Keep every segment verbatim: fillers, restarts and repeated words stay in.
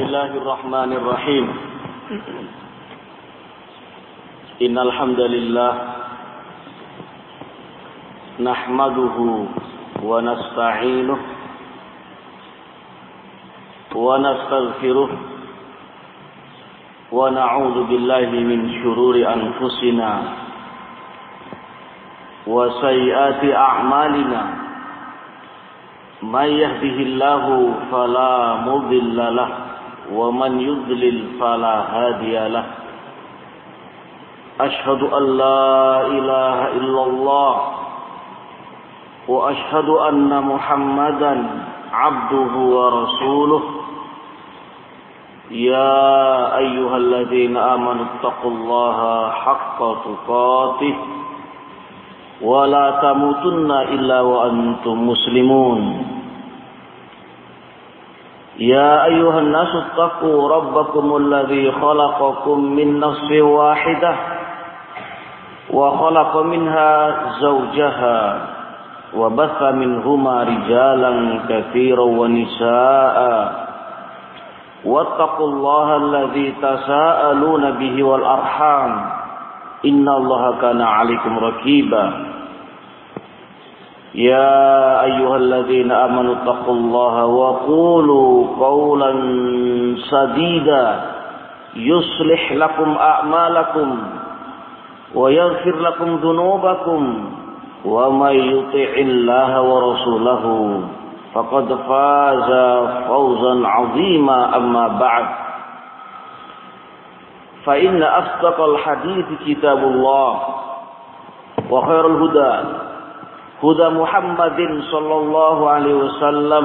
Bismillahirrahmanirrahim. Innal hamdalillah nahmaduhu wa nasta'inuhu wa nastaghfiruh wa na'udzu billahi min shururi anfusina wa sayyiati a'malina. Man yahdihillahu fala mudilla lahu wa man yudlil fala hadiya lahu. Ashhadu an la ilaha illallah wa ashhadu anna Muhammadan abduhu wa rasuluh. Ya ayyuhalladzina amanu taqullaha haqqa tuqatih wa la tamutunna illa wa antum muslimun. Ya ayyuhan nasu taqu rabbakumul ladzi khalaqakum min nafsin wahidah wa khalaqa minha zawjaha wa batha minhuma rijalan katsiran wa nisaa'a wattaqullaha alladzi tasaaluna bihi wal arham innallaha kana 'alaikum raqiba. Ya ayyuhalladzina amanu taqullaha wa qulu qawlan sadida yuslih lakum a'malakum wa yaghfir lakum dhunubakum wa may yuti'illaha wa rasulahu faqad faza fawzan 'azima. Amma ba'd, fa inna asdaqal hadithi kitabullah wa khairul huda huda Muhammadin sallallahu alaihi wasallam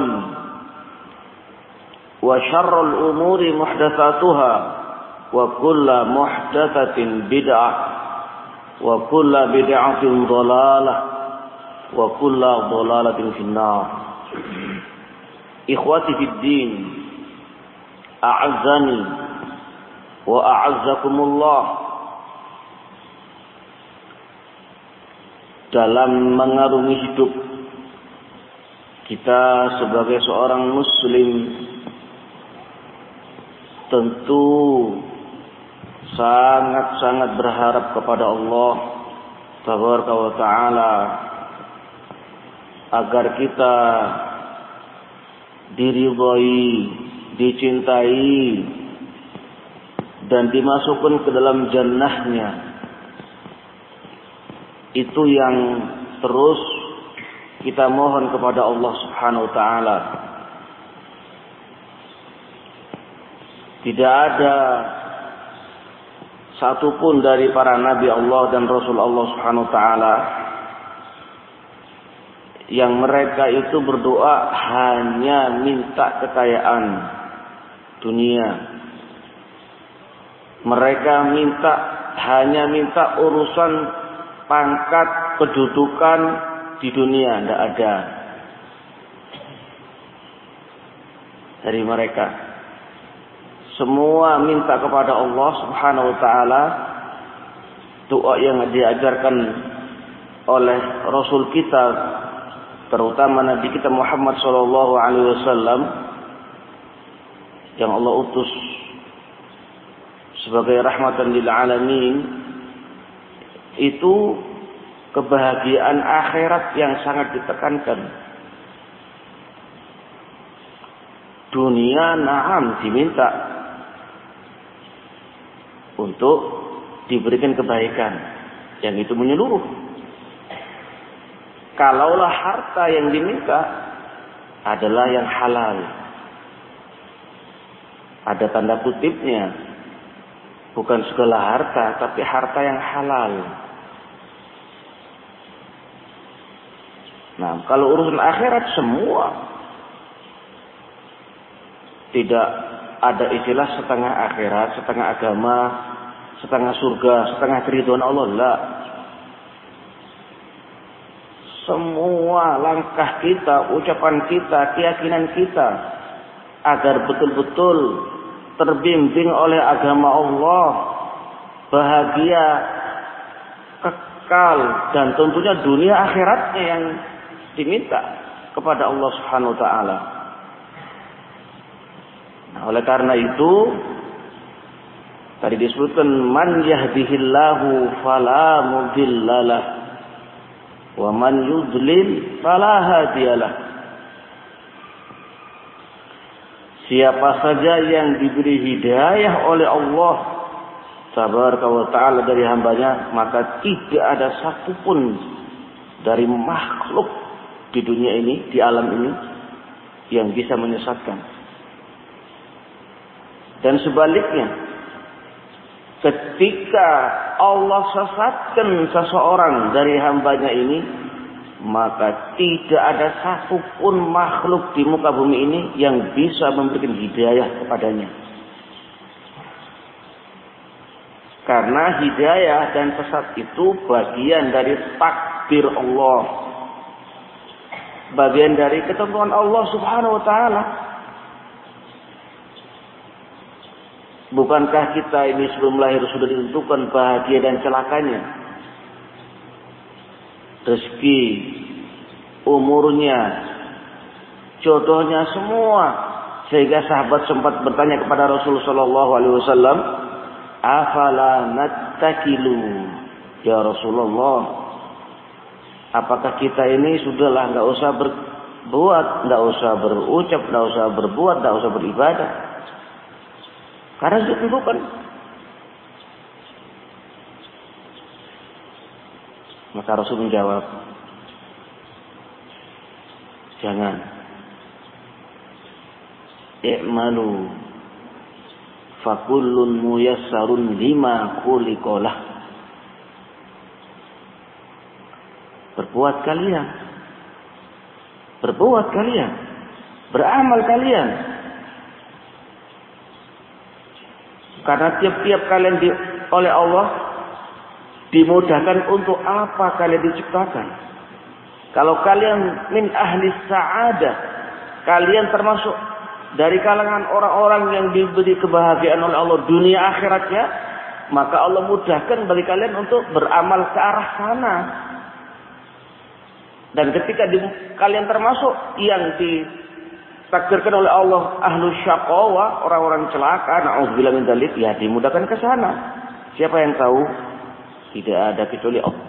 wa syarrul umuri muhdatsatuha wa kullu muhdatsatin bid'ah wa kullu bid'atin dhalalah wa kullu dhalalatin finnar. Ikhwati fid din, a'azzani wa a'azzakumullah. Dalam mengarungi hidup kita sebagai seorang muslim, tentu sangat-sangat berharap kepada Allah Tabaraka wa Ta'ala agar kita diridhai, dicintai dan dimasukkan ke dalam jannahnya. Itu yang terus kita mohon kepada Allah Subhanahu wa Ta'ala. Tidak ada satupun dari para nabi Allah dan Rasul Allah Subhanahu wa Ta'ala yang mereka itu berdoa hanya minta kekayaan dunia. Mereka minta hanya minta urusan pangkat, kedudukan di dunia. Tidak ada dari mereka. Semua minta kepada Allah Subhanahu wa Ta'ala. Doa yang diajarkan oleh Rasul kita, terutama Nabi kita Muhammad sallallahu alaihi wasallam, yang Allah utus sebagai rahmatan lil alamin, itu kebahagiaan akhirat yang sangat ditekankan. Dunia na'am diminta untuk diberikan kebaikan, yang itu menyeluruh. Kalaulah harta yang diminta adalah yang halal, ada tanda kutipnya, bukan segala harta, tapi harta yang halal. Nah, kalau urusan akhirat semua, tidak ada istilah setengah akhirat, setengah agama, setengah surga, setengah keridhaan Allah. Lah. Semua langkah kita, ucapan kita, keyakinan kita agar betul-betul terbimbing oleh agama Allah, bahagia, kekal, dan tentunya dunia akhiratnya yang diminta kepada Allah Subhanahu wa Ta'ala. Nah, oleh karena itu tadi disebutkan man yahdihillahu fala mudhillalah wa man yudlil fala hadiyalah. Siapa saja yang diberi hidayah oleh Allah Tabaraka wa ta'ala dari hambanya, maka tidak ada satupun dari makhluk di dunia ini, di alam ini, yang bisa menyesatkan. Dan sebaliknya, ketika Allah sesatkan seseorang dari hambanya ini, maka tidak ada satupun makhluk di muka bumi ini yang bisa memberikan hidayah kepadanya. Karena hidayah dan sesat itu bagian dari takdir Allah, bagian dari ketentuan Allah Subhanahu wa ta'ala. Bukankah kita ini sebelum lahir sudah ditentukan bahagia dan celakanya, rezeki, umurnya, jodohnya semua, sehingga sahabat sempat bertanya kepada Rasulullah Shallallahu Alaihi Wasallam, afala nattakilu, ya Rasulullah, apakah kita ini sudahlah nggak usah berbuat, nggak usah berucap, nggak usah berbuat, nggak usah beribadah, karena sudah ditentukan. Maka Rasul menjawab, jangan. I'malu fakullun muyassarun lima khuliqalah. Berbuat kalian, berbuat kalian, beramal kalian. Karena tiap-tiap kalian di, oleh Allah dimudahkan untuk apa kalian diciptakan. Kalau kalian min ahli sa'adah, kalian termasuk dari kalangan orang-orang yang diberi kebahagiaan oleh Allah dunia akhiratnya, maka Allah mudahkan bagi kalian untuk beramal ke arah sana. Dan ketika di, kalian termasuk yang ditakdirkan oleh Allah ahlu syaqawa, orang-orang celaka, na'udzubillah min dzalik, ya dimudahkan ke sana. Siapa yang tahu? Tidak ada kecuali Allah.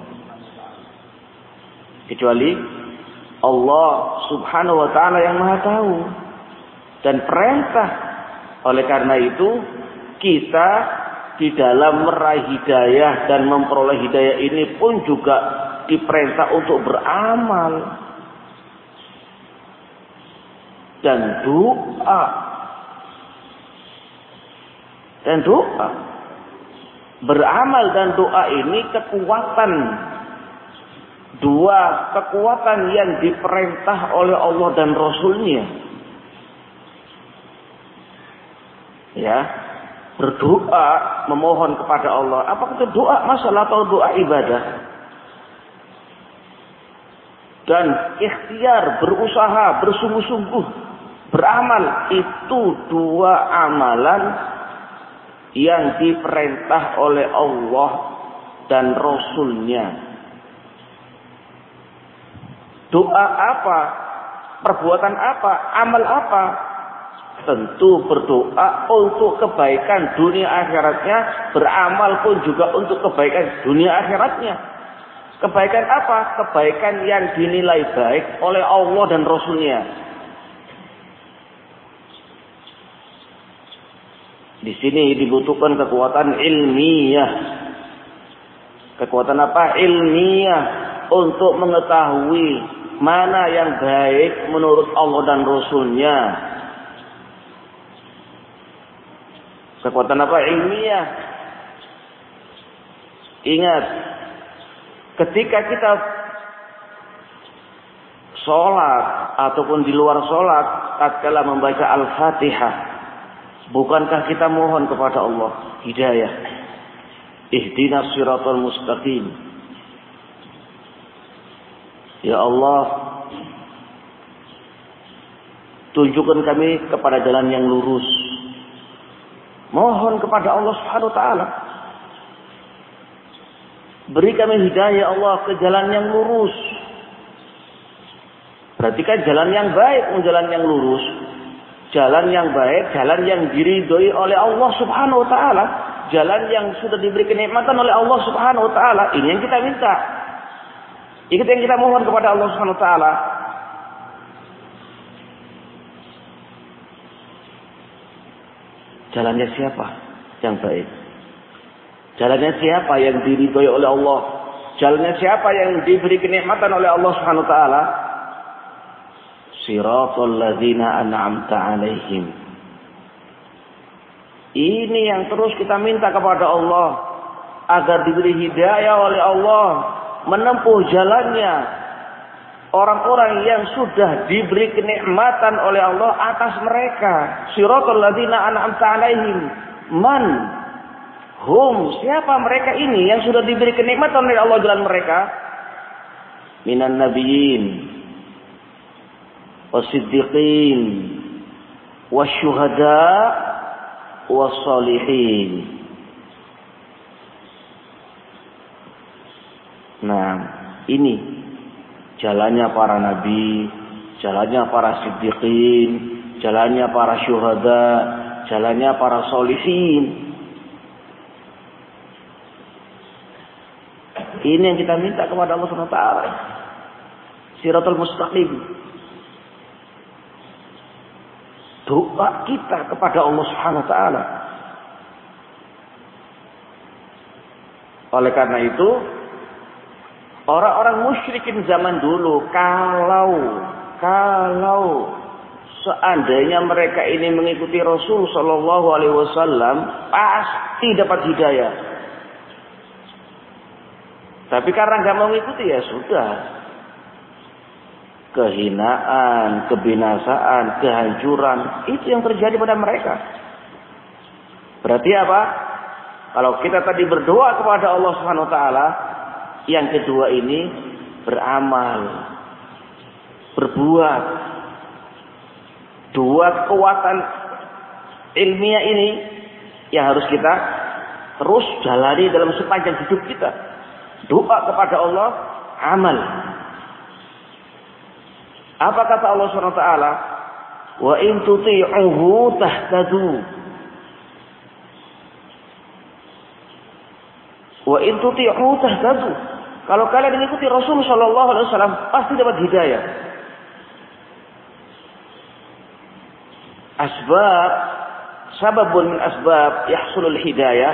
Kecuali Allah Subhanahu wa ta'ala yang Maha tahu dan perintah. Oleh karena itu, kita di dalam meraih hidayah dan memperoleh hidayah ini pun juga diperintah untuk beramal dan doa. Dan doa. Beramal dan doa ini kekuatan, dua kekuatan yang diperintah oleh Allah dan Rasulnya. Ya, berdoa, memohon kepada Allah. Apakah itu doa masalah atau doa ibadah? Dan ikhtiar, berusaha, bersungguh-sungguh, beramal, itu dua amalan yang diperintah oleh Allah dan Rasulnya. Doa apa? Perbuatan apa? Amal apa? Tentu berdoa untuk kebaikan dunia akhiratnya, beramal pun juga untuk kebaikan dunia akhiratnya. Kebaikan apa? Kebaikan yang dinilai baik oleh Allah dan Rasulnya. Di sini dibutuhkan kekuatan ilmiah. Kekuatan apa? Ilmiah untuk mengetahui mana yang baik menurut Allah dan Rasulnya. Kekuatan apa? Ilmiah. Ingat, ketika kita sholat ataupun di luar sholat, tatkala membaca Al-Fatihah, bukankah kita mohon kepada Allah hidayah? Ihdinas siratal mustaqim. Ya Allah, tunjukkan kami kepada jalan yang lurus. Mohon kepada Allah Subhanahu wa taala. Beri kami hidayah Allah ke jalan yang lurus. Perhatikan jalan yang baik, jalan yang lurus. Jalan yang baik, jalan yang diridhoi oleh Allah Subhanahu wa taala, jalan yang sudah diberi kenikmatan oleh Allah Subhanahu wa taala. Ini yang kita minta. Itu yang kita mohon kepada Allah Subhanahu wa taala. Jalannya siapa yang baik? Jalannya siapa yang diridhoi oleh Allah? Jalannya siapa yang diberi kenikmatan oleh Allah Subhanahu wa taala? Siratal ladzina an'amta 'alaihim. Ini yang terus kita minta kepada Allah agar diberi hidayah oleh Allah menempuh jalannya orang-orang yang sudah diberi kenikmatan oleh Allah atas mereka. Siratal ladzina an'amta 'alaihim. Man hum, siapa mereka ini yang sudah diberi kenikmatan oleh Allah jalan mereka? Minan nabiyyin wasiddiqin wasyuhada wassalihin. Nah, ini jalannya para nabi, jalannya para siddiqin, jalannya para syuhada, jalannya para sholihin. Ini yang kita minta kepada Allah Subhanahu wa taala. Siratal mustaqim. Doa kita kepada Allah Subhanahu wa taala. Oleh karena itu, orang-orang musyrikin zaman dulu kalau kalau seandainya mereka ini mengikuti Rasul sallallahu alaihi wasallam pasti dapat hidayah. Tapi karena enggak mau mengikuti ya sudah. Kehinaan, kebinasaan, kehancuran, itu yang terjadi pada mereka. Berarti apa? Kalau kita tadi berdoa kepada Allah Subhanahu wa taala, yang kedua ini beramal, berbuat. Dua kekuatan ilmiah ini yang harus kita terus jalani dalam sepanjang hidup kita. Doa kepada Allah, amal. Apa kata Allah Subhanahu wa taala? Wa in tuti'uhu tahtadu. Wa in tuti'uhu tahtadu. Kalau kalian mengikuti Rasul sallallahu alaihi wasallam pasti dapat hidayah. Asbab, sababun min asbab yahsulul hidayah.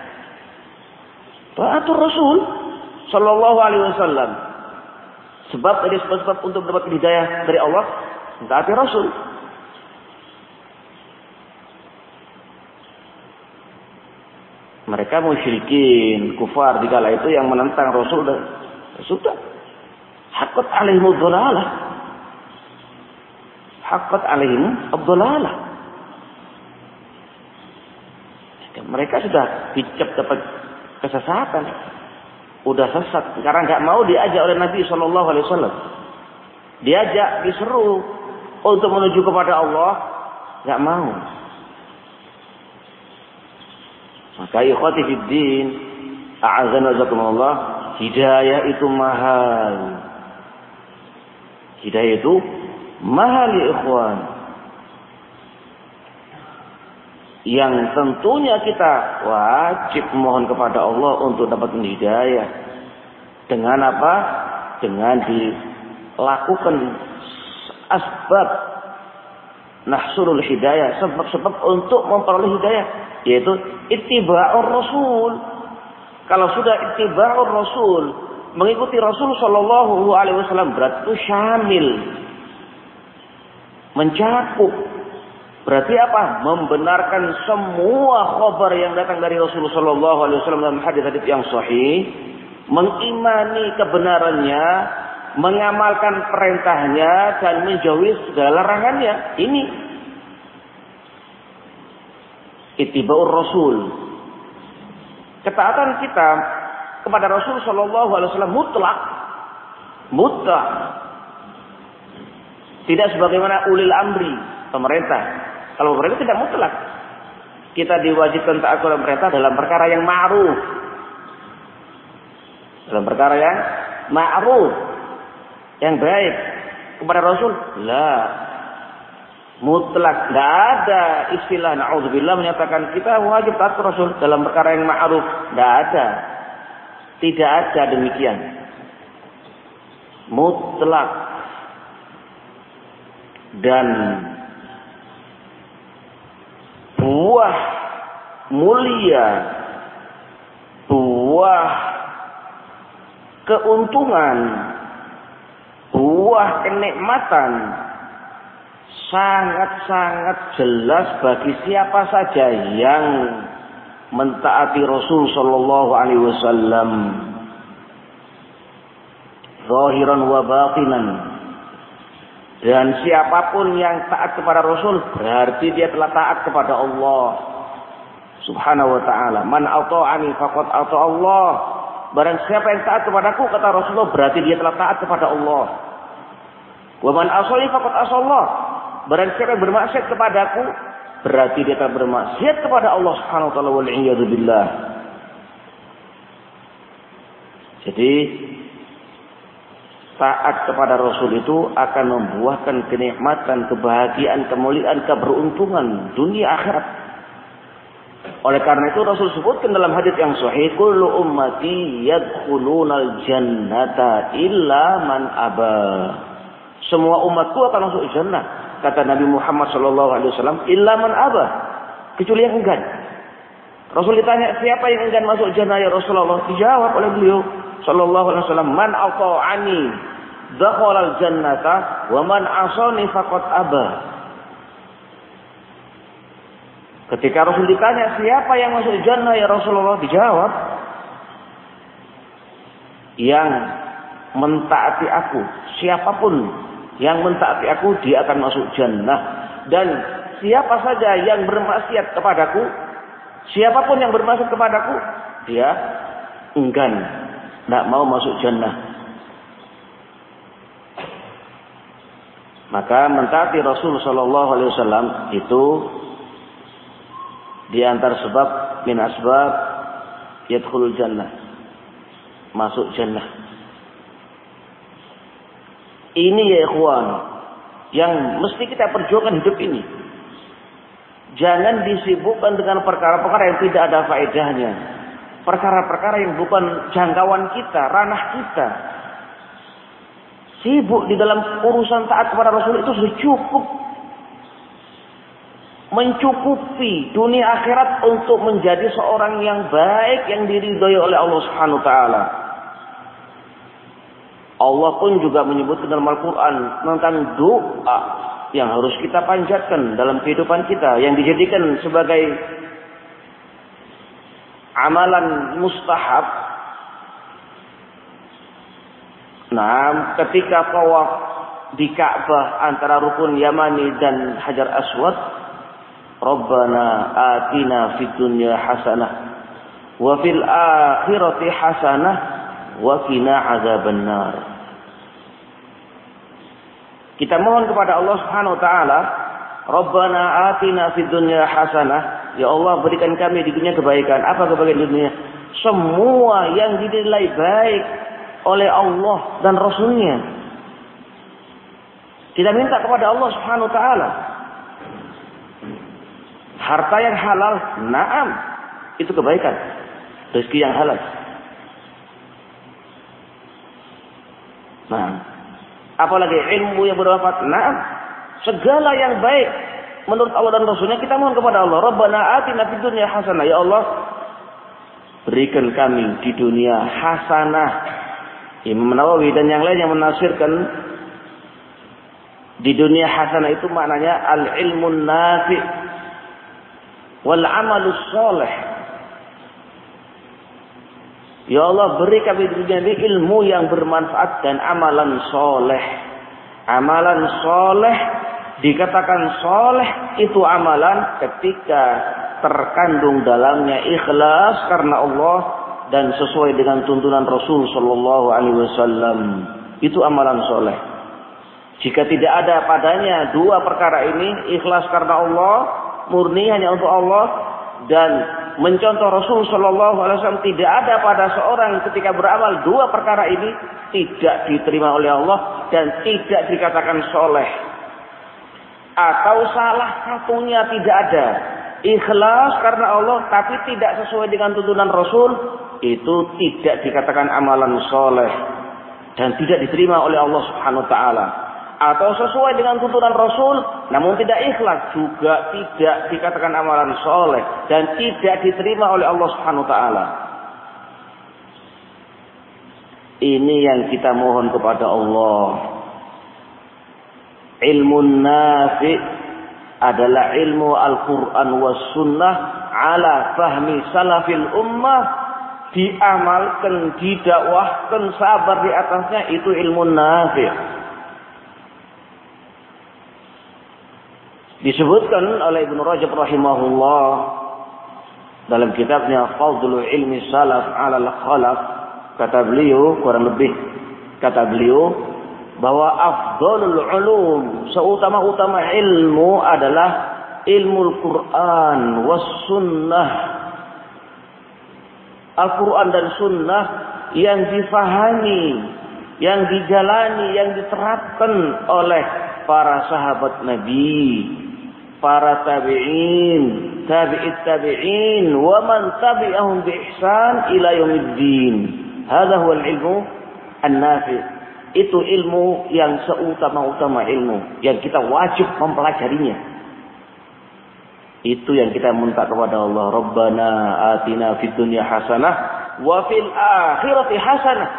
Taatur Rasul sallallahu alaihi wasallam. Sebab dari sebab-sebab untuk mendapat hidayah dari Allah, mentaati Rasul. Mereka musyrikin, kufar di kala itu yang menentang Rasul dan sudah haqqat alaihimud dhalalah. Haqqat alaihimud dhalalah. Mereka sudah dicap dapat kesesatan. Udah sesat karena nggak mau diajak oleh Nabi Shallallahu Alaihi Wasallam. Diajak, diseru untuk menuju kepada Allah, nggak mau. Maka ikhwati fiddin, a'azana jazakumullah, hidayah itu mahal. Hidayah itu mahal ya ikhwan. Yang tentunya kita wajib mohon kepada Allah untuk dapat hidayah. Dengan apa? Dengan dilakukan asbab nahsulul hidayah, sebab-sebab untuk memperoleh hidayah, yaitu ittiba'ur Rasul. Kalau sudah ittiba'ur Rasul, mengikuti Rasul sallallahu alaihi wasallam, berarti itu syamil, mencakup. Berarti apa? Membenarkan semua khabar yang datang dari Rasulullah sallallahu alaihi wasallam dalam hadis-hadis yang sahih, mengimani kebenarannya, mengamalkan perintahnya dan menjauhi segala larangannya. Ini ittiba'ur Rasul. Ketaatan kita kepada Rasul sallallahu alaihi wasallam mutlak. Mutlak. Tidak sebagaimana ulil amri, pemerintah. Kalau mereka tidak mutlak. Kita diwajibkan taat kepada pemerintah dalam perkara yang ma'ruf. Dalam perkara yang ma'ruf, yang baik. Kepada Rasul, la. Mutlak, tidak ada istilah na'udzubillah menyatakan kita wajib taat Rasul dalam perkara yang ma'ruf. Tidak ada. Tidak ada demikian. Mutlak. Dan buah mulia, buah keuntungan, buah kenikmatan sangat-sangat jelas bagi siapa saja yang mentaati Rasul sallallahu alaihi wasallam zahiran wa batinan. Dan siapapun yang taat kepada Rasul berarti dia telah taat kepada Allah Subhanahu wa taala. Man ata'ani faqad ata Allah. Barang siapa yang taat kepadaku, kata Rasulullah, berarti dia telah taat kepada Allah. Wa man asani faqad asallah. Barang siapa yang bermaksiat kepadaku, berarti dia telah bermaksiat kepada Allah Subhanahu wa taala, wal iyadu billah. Jadi taat kepada Rasul itu akan membuahkan kenikmatan, kebahagiaan, kemuliaan, keberuntungan dunia akhirat. Oleh karena itu Rasul sebutkan dalam hadis yang sahih, kullu ummati yadkhulunal jannata illa man aba. Semua umatku akan masuk jannah, kata Nabi Muhammad sallallahu alaihi wasallam, illa man aba, kecuali yang enggan. Rasul ditanya, siapa yang enggan masuk jannah ya Rasulullah? Dijawab oleh beliau sallallahu alaihi wasallam, man ata'ani dakhalal jannata wa man asani faqad aba. Ketika Rasul ditanya, siapa yang masuk jannah ya Rasulullah? Dijawab, yang mentaati aku. Siapapun yang mentaati aku, dia akan masuk jannah. Dan siapa saja yang bermaksiat kepadaku, siapapun yang bermaksiat kepadaku, dia enggan, tidak mau masuk jannah. Maka mentaati Rasul sallallahu alaihi wasallam itu di antara sebab min asbab yadkhulul jannah, masuk jannah. Ini ya ikhwan yang mesti kita perjuangkan hidup ini. Jangan disibukkan dengan perkara-perkara yang tidak ada faedahnya. Perkara-perkara yang bukan jangkauan kita, ranah kita. Sibuk di dalam urusan taat kepada Rasul itu sudah cukup. Mencukupi dunia akhirat untuk menjadi seorang yang baik, yang diridhoi oleh Allah Subhanahu wa taala. Allah pun juga menyebutkan dalam Al-Quran tentang doa yang harus kita panjatkan dalam kehidupan kita, yang dijadikan sebagai amalan mustahab. Nah, ketika tawaf di Ka'bah antara rukun Yamani dan Hajar Aswad, Rabbana atina fid dunya hasanah wa fil akhirati hasanah wa qina adzabannar. Kita mohon kepada Allah Subhanahu wa taala, Rabbana atina fid dunya hasanah, ya Allah berikan kami di dunia kebaikan. Apa kebaikan dunia? Semua yang dinilai baik oleh Allah dan Rasulnya. Kita minta kepada Allah Subhanahu wa taala harta yang halal, na'am, itu kebaikan, rezeki yang halal. Nah, apalagi ilmu yang bermanfaat, na'am, segala yang baik menurut Allah dan Rasulnya kita mohon kepada Allah. Rabbana atina fid dunya hasanah, ya Allah berikan kami di dunia hasanah. Imam Nawawi dan yang lain yang menafsirkan di dunia hasanah itu maknanya al-ilmun nafi' wal amalus soleh. Ya Allah beri kami di dunia ini ilmu yang bermanfaat dan amalan soleh. Amalan soleh, dikatakan soleh itu amalan ketika terkandung dalamnya ikhlas karena Allah dan sesuai dengan tuntunan Rasul sallallahu alaihi wasallam. Itu amalan soleh. Jika tidak ada padanya dua perkara ini, ikhlas karena Allah, murni hanya untuk Allah, dan mencontoh Rasul sallallahu alaihi wasallam, tidak ada pada seorang ketika beramal dua perkara ini, tidak diterima oleh Allah dan tidak dikatakan soleh. atau salah satunya tidak ada, ikhlas karena Allah tapi tidak sesuai dengan tuntunan Rasul, itu tidak dikatakan amalan soleh dan tidak diterima oleh Allah Subhanahu wa taala. Atau sesuai dengan tuntunan Rasul namun tidak ikhlas, juga tidak dikatakan amalan soleh dan tidak diterima oleh Allah Subhanahu wa taala. Ini yang kita mohon kepada Allah. Ilmu nafi adalah ilmu Al-Quran was sunnah ala fahmi salafil ummah, diamalkan, didakwahkan, sabar di atasnya, itu ilmu nafi. Disebutkan oleh Ibnu Rajab rahimahullah dalam kitabnya Fadlul Ilmi Salaf ala al-Khalaf, kata beliau, kurang lebih kata beliau bahwa afdalul ulum, seutama-utama ilmu adalah ilmu Al-Quran was sunnah. Al-Quran dan sunnah yang difahami, yang dijalani, yang diterapkan oleh para sahabat Nabi, para tabi'in, tabi'it tabi'in, wa man tabi'ahum bi ihsan ila yaumiddin. Hadza huwa al-ilmu an-nafi'. Itu ilmu yang seutama-utama ilmu yang kita wajib mempelajarinya. Itu yang kita minta kepada Allah. Rabbana atina fid dunya hasanah wa fil akhirati hasanah.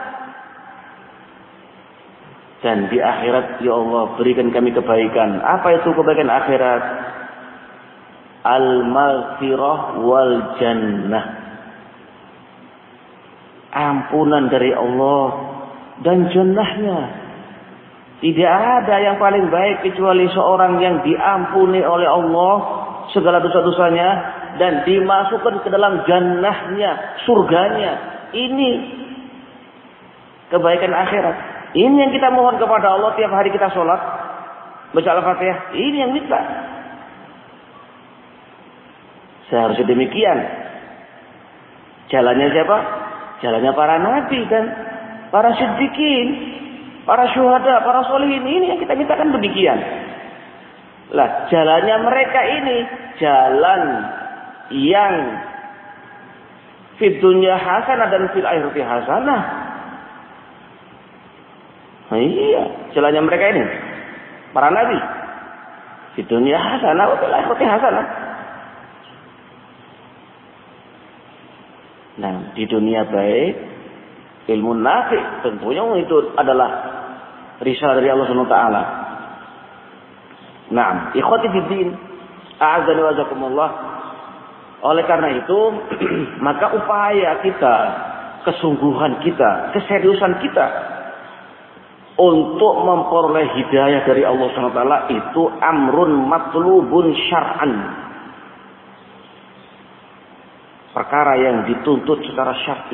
Dan di akhirat, ya Allah, berikan kami kebaikan. Apa itu kebaikan akhirat? Al-maghfirah wal jannah. Ampunan dari Allah dan jannahnya. Tidak ada yang paling baik kecuali seorang yang diampuni oleh Allah segala dosa-dosanya dan dimasukkan ke dalam jannahnya, surganya. Ini kebaikan akhirat. Ini yang kita mohon kepada Allah tiap hari kita sholat, baca Al-Fatihah. Ini yang minta. Seharusnya demikian. Jalannya siapa? Jalannya para nabi kan, para siddiqin, para syuhada, para sholihin. Ini yang kita mintakan demikian. Lah, jalannya mereka ini jalan yang fid dunya hasanah dan fil akhirati hasanah. Nah, iya, jalannya mereka ini para nabi. Fid dunya hasanah wa fil akhirati hasanah. Nah, di dunia baik, ilmu nafi, tentunya itu adalah risalah dari Allah Subhanahu wa taala. Naam, ikhwati fiddin, a'azzani wa jazakumullah. Oleh karena itu, maka upaya kita, kesungguhan kita, keseriusan kita untuk memperoleh hidayah dari Allah Subhanahu wa taala itu amrun matlubun syar'an. Perkara yang dituntut secara syar'i.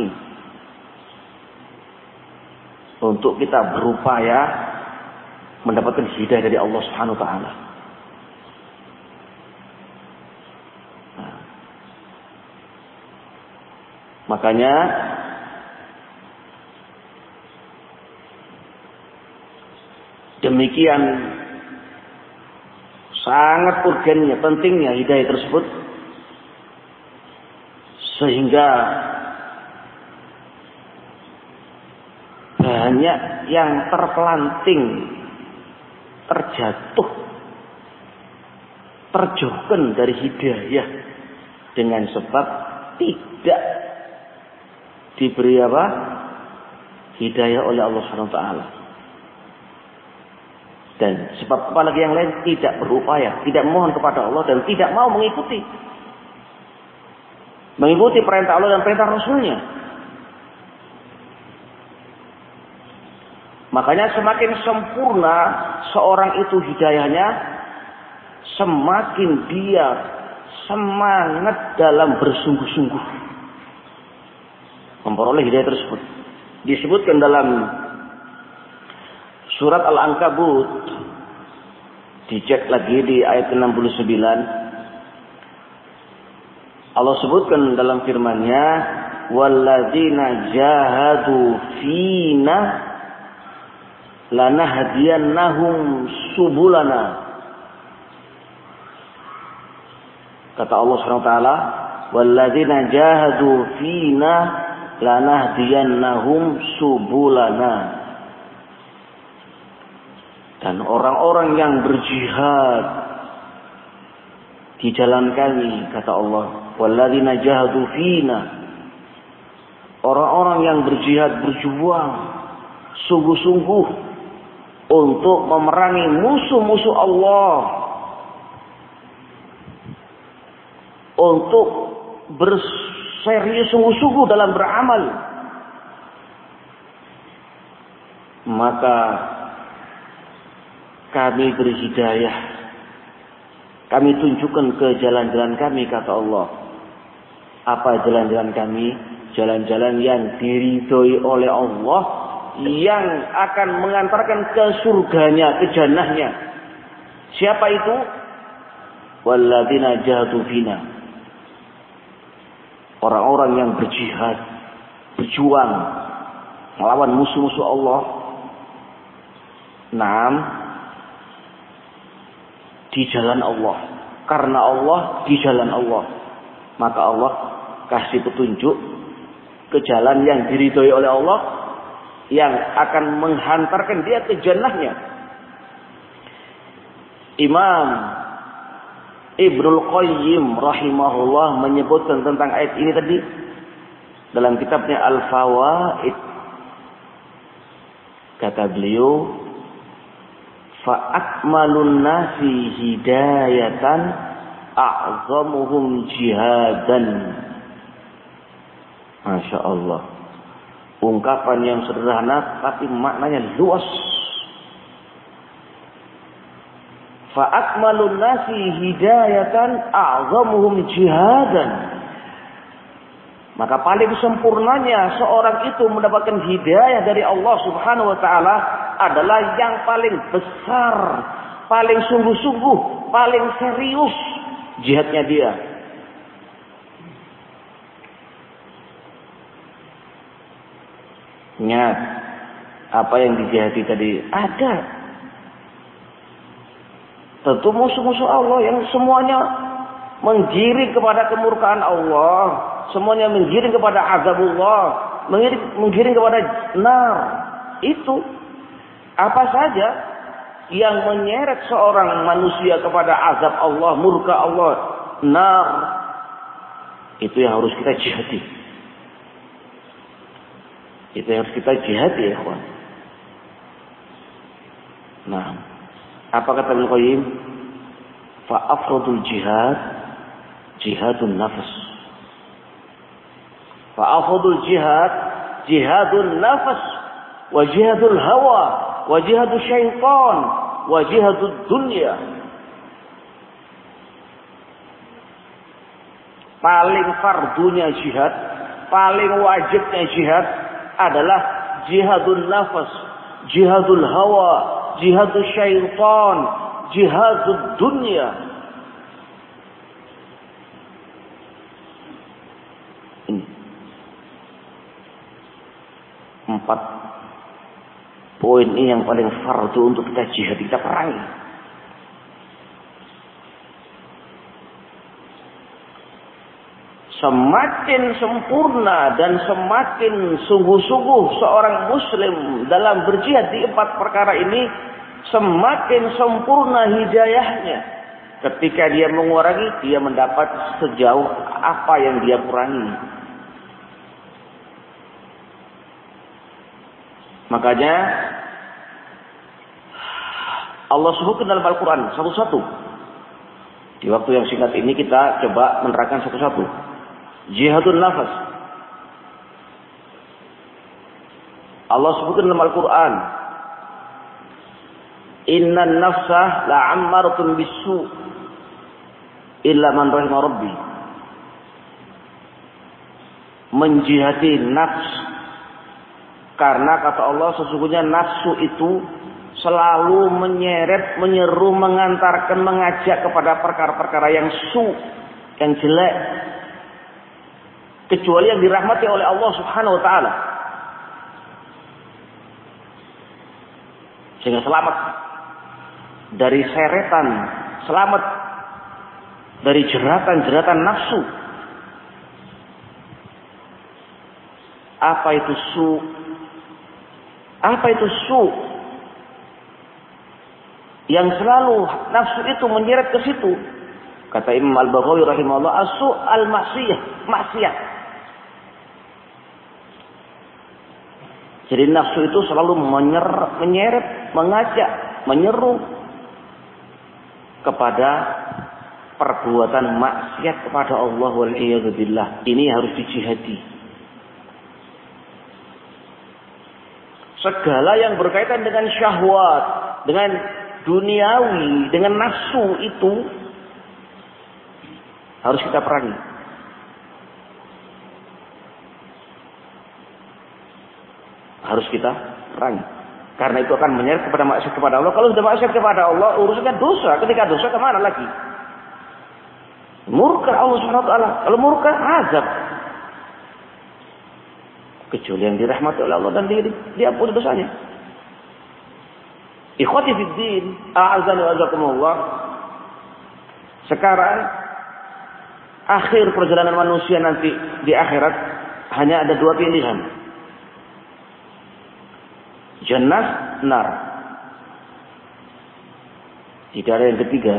Untuk kita berupaya mendapatkan hidayah dari Allah Subhanahu wa taala. Nah. Makanya demikian sangat urgennya, pentingnya hidayah tersebut, sehingga banyak yang terpelanting, terjatuh, terjauhkan dari hidayah dengan sebab tidak diberi apa? Hidayah oleh Allah Subhanahu wa taala. Dan sebab apalagi yang lain tidak berupaya, tidak mohon kepada Allah dan tidak mau mengikuti mengikuti perintah Allah dan perintah Rasulnya. Makanya semakin sempurna seorang itu hidayahnya, semakin dia semangat dalam bersungguh-sungguh memperoleh hidayah tersebut. Disebutkan dalam surat Al-Ankabut, dicek lagi di ayat enam puluh sembilan. Allah sebutkan dalam firman-Nya, walladzina jahadu fina lanahdiyannahum subulana. Kata Allah Subhanahu wa taala, "Walladzina jahadu fina lanahdiyannahum subulana." Dan orang-orang yang berjihad di jalan kami, kata Allah, "Walladzina jahadu fina." Orang-orang yang berjihad, berjuang sungguh-sungguh untuk memerangi musuh-musuh Allah, untuk berserius sungguh-sungguh dalam beramal, maka kami beri hidayah, kami tunjukkan ke jalan-jalan kami, kata Allah. Apa jalan-jalan kami? Jalan-jalan yang diridhoi oleh Allah, yang akan mengantarkan ke surganya, ke jannahnya. Siapa itu? Walladzina jahadu fina. Orang-orang yang berjihad, berjuang melawan musuh-musuh Allah. Naam, di jalan Allah. Karena Allah, di jalan Allah. Maka Allah kasih petunjuk ke jalan yang diridhoi oleh Allah, yang akan menghantarkan dia ke jannahnya. Imam Ibnul Qayyim rahimahullah menyebutkan tentang ayat ini tadi dalam kitabnya Al-Fawaid. Kata beliau, fa akmalun nasi hidayatan a'zamuhum jihadan. Masya Allah. Ungkapan yang sederhana tapi maknanya luas. Fa akmalun nasi hidayatan a'zamuhum jihadan. Maka paling sempurnanya seorang itu mendapatkan hidayah dari Allah Subhanahu wa taala adalah yang paling besar, paling sungguh-sungguh, paling serius jihadnya dia. Ingat, apa yang dijihadi tadi ada. Tentu musuh-musuh Allah yang semuanya menggiring kepada kemurkaan Allah, semuanya menggiring kepada azabullah, menggiring, menggiring kepada nar. Itu apa saja yang menyeret seorang manusia kepada azab Allah, murka Allah, nar, itu yang harus kita jihadi. Itu yang harus kita jihadi, ya kawan. Nah, apa kata Ibnu Qayyim? Fa afradul jihad jihadun nafs. Fa afradul jihad jihadun nafs wa jihadul hawa wa jihadul syaitan wa jihadud dunya. Paling fardunya jihad, paling wajibnya jihad adalah jihadul nafas, jihadul hawa, jihadul syaitan, jihadul dunia. Ini empat poin ini yang paling fardu untuk kita jihad, kita perangi. Semakin sempurna dan semakin sungguh-sungguh seorang muslim dalam berjihad di empat perkara ini, semakin sempurna hidayahnya. Ketika dia mengurangi, dia mendapat sejauh apa yang dia kurangi. Makanya Allah sebutkan dalam Al-Quran satu-satu. Di waktu yang singkat ini kita coba menerangkan satu-satu. Jihadun nafas. Allah sebutkan dalam Al-Quran, Innan nafsah la'ammaratun bisu illa man rahimah rabbi. Menjihadi nafs. Karena kata Allah, sesungguhnya nafsu itu selalu menyeret, menyeru, mengantarkan, mengajak kepada perkara-perkara yang su, yang jelek. Kecuali yang dirahmati oleh Allah Subhanahu wa taala. Sehingga selamat dari seretan, selamat dari jeratan-jeratan nafsu. Apa itu su? Apa itu su? Yang selalu nafsu itu menyeret ke situ. Kata Imam Al-Baghawi rahimahullah, as-su al-maksiyah, maksiat. Jadi nafsu itu selalu menyer, menyeret, mengajak, menyeru kepada perbuatan maksiat kepada Allah wal iyadu billah. Ini harus dijihadi. Segala yang berkaitan dengan syahwat, dengan duniawi, dengan nafsu itu harus kita perangi. Harus kita perangi. Karena itu akan menyeret kepada maksiat kepada Allah. Kalau sudah maksiat kepada Allah, urusannya dosa. Ketika dosa kemana lagi? Murka Allah subhanahu wa taala. Kalau murka, azab. Kecuali yang dirahmati oleh Allah dan diri, diampuni dosanya. Ikhwati fiddin, a'azani wa azakumullah. Sekarang akhir perjalanan manusia nanti di akhirat hanya ada dua pilihan. Jannah, nar. Tidak ada yang ketiga.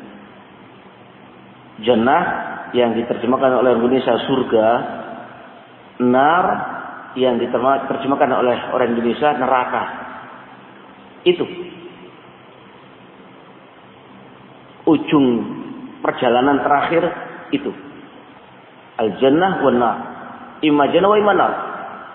Jannah yang diterjemahkan oleh Indonesia surga, nar yang diterjemahkan oleh orang Indonesia neraka. Itu ujung perjalanan terakhir itu. Al-jannah wan nar. Imma jannah wa imma nar.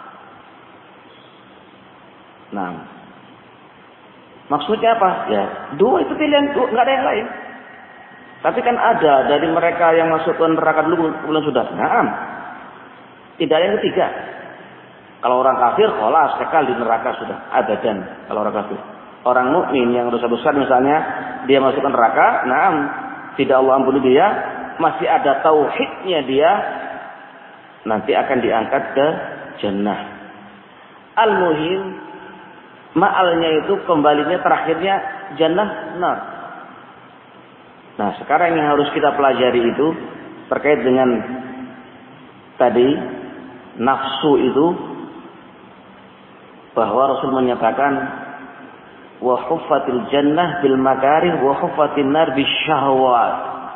Nah, maksudnya apa? Ya, dua itu pilihan, dua, nggak ada yang lain. Tapi kan ada dari mereka yang masuk ke neraka dulu kemudian sudah. Nah, tidak ada yang ketiga. Kalau orang kafir, kholas kekal di neraka sudah abadan. Kalau orang kafir, orang mukmin yang dosa besar misalnya dia masuk ke neraka, nah, tidak Allah ampuni dia, masih ada tauhidnya dia, nanti akan diangkat ke jannah. Al-muhim, ma'alnya itu kembalinya terakhirnya jannah nar. Nah, sekarang yang harus kita pelajari itu terkait dengan tadi nafsu itu, bahwa Rasul menyatakan wa huffatil jannah bil makarih wa huffatin nar bis syahwat.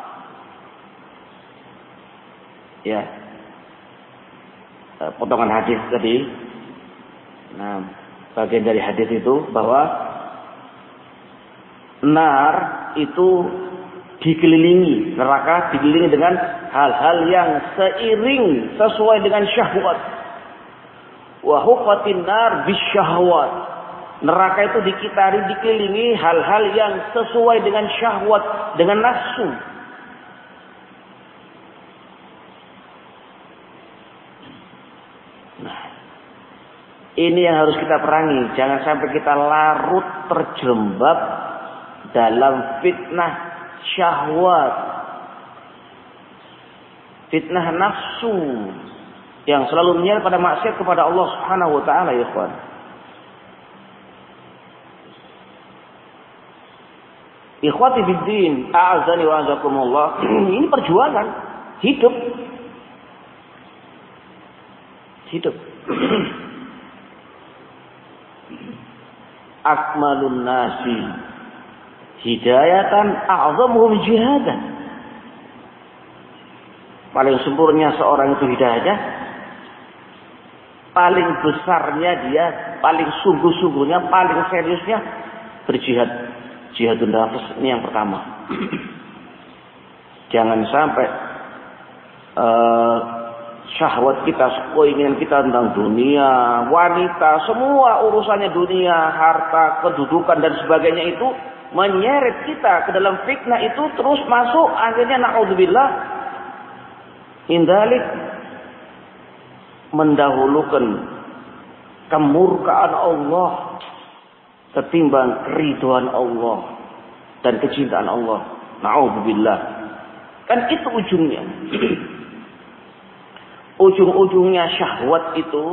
Ya. Potongan hadis tadi. Nah, bagian dari hadis itu bahwa nar itu dikelilingi, neraka dikelilingi dengan hal-hal yang seiring sesuai dengan syahwat. Wa huffatin nar bisyahwat. Neraka itu dikitari, dikelilingi hal-hal yang sesuai dengan syahwat, dengan nafsu. Nah, ini yang harus kita perangi. Jangan sampai kita larut terjerembab dalam fitnah syahwat, fitnah nafsu yang selalu menyeret pada maksiat kepada Allah Subhanahu wa taala, ya ikhwan. Ikhwati biddin, a'azani wa azakumullah. Ini perjuangan hidup. Hidup. Akmalun nasi hidayatan a'zamuhum jihadan. Paling sempurna seorang itu hidayah, paling besarnya dia, paling sungguh-sungguhnya, paling seriusnya berjihad. Jihadun nafs ini yang pertama. Jangan sampai uh, syahwat kita, keinginan kita tentang dunia, wanita, semua urusannya dunia, harta, kedudukan dan sebagainya itu menyeret kita ke dalam fitnah itu, terus masuk akhirnya na'udzubillah indalik mendahulukan kemurkaan Allah ketimbang keriduan Allah dan kecintaan Allah. Na'udzubillah. Kan itu ujungnya. Ujung-ujungnya syahwat itu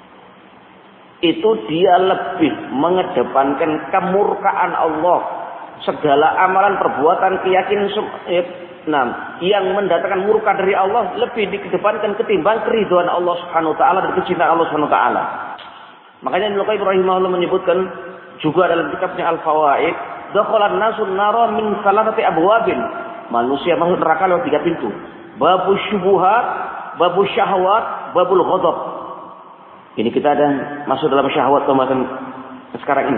itu dia lebih mengedepankan kemurkaan Allah segala amalan, perbuatan, keyakinan eh, nah, yang mendatangkan murka dari Allah lebih dikedepankan ketimbang keridhaan Allah Subhanahu wa taala dan kecintaan Allah Subhanahu wa taala. Makanya Ibnu Qayyim rahimahullah menyebutkan juga dalam kitabnya Al-Fawaid, dakhalan nasun nara min salasati abwabin. Manusia masuk neraka lewat tiga pintu. Babus syubuhat, babus syahwat, babul ghadab. Ini kita ada masuk dalam syahwat pembahasan sekarang ini.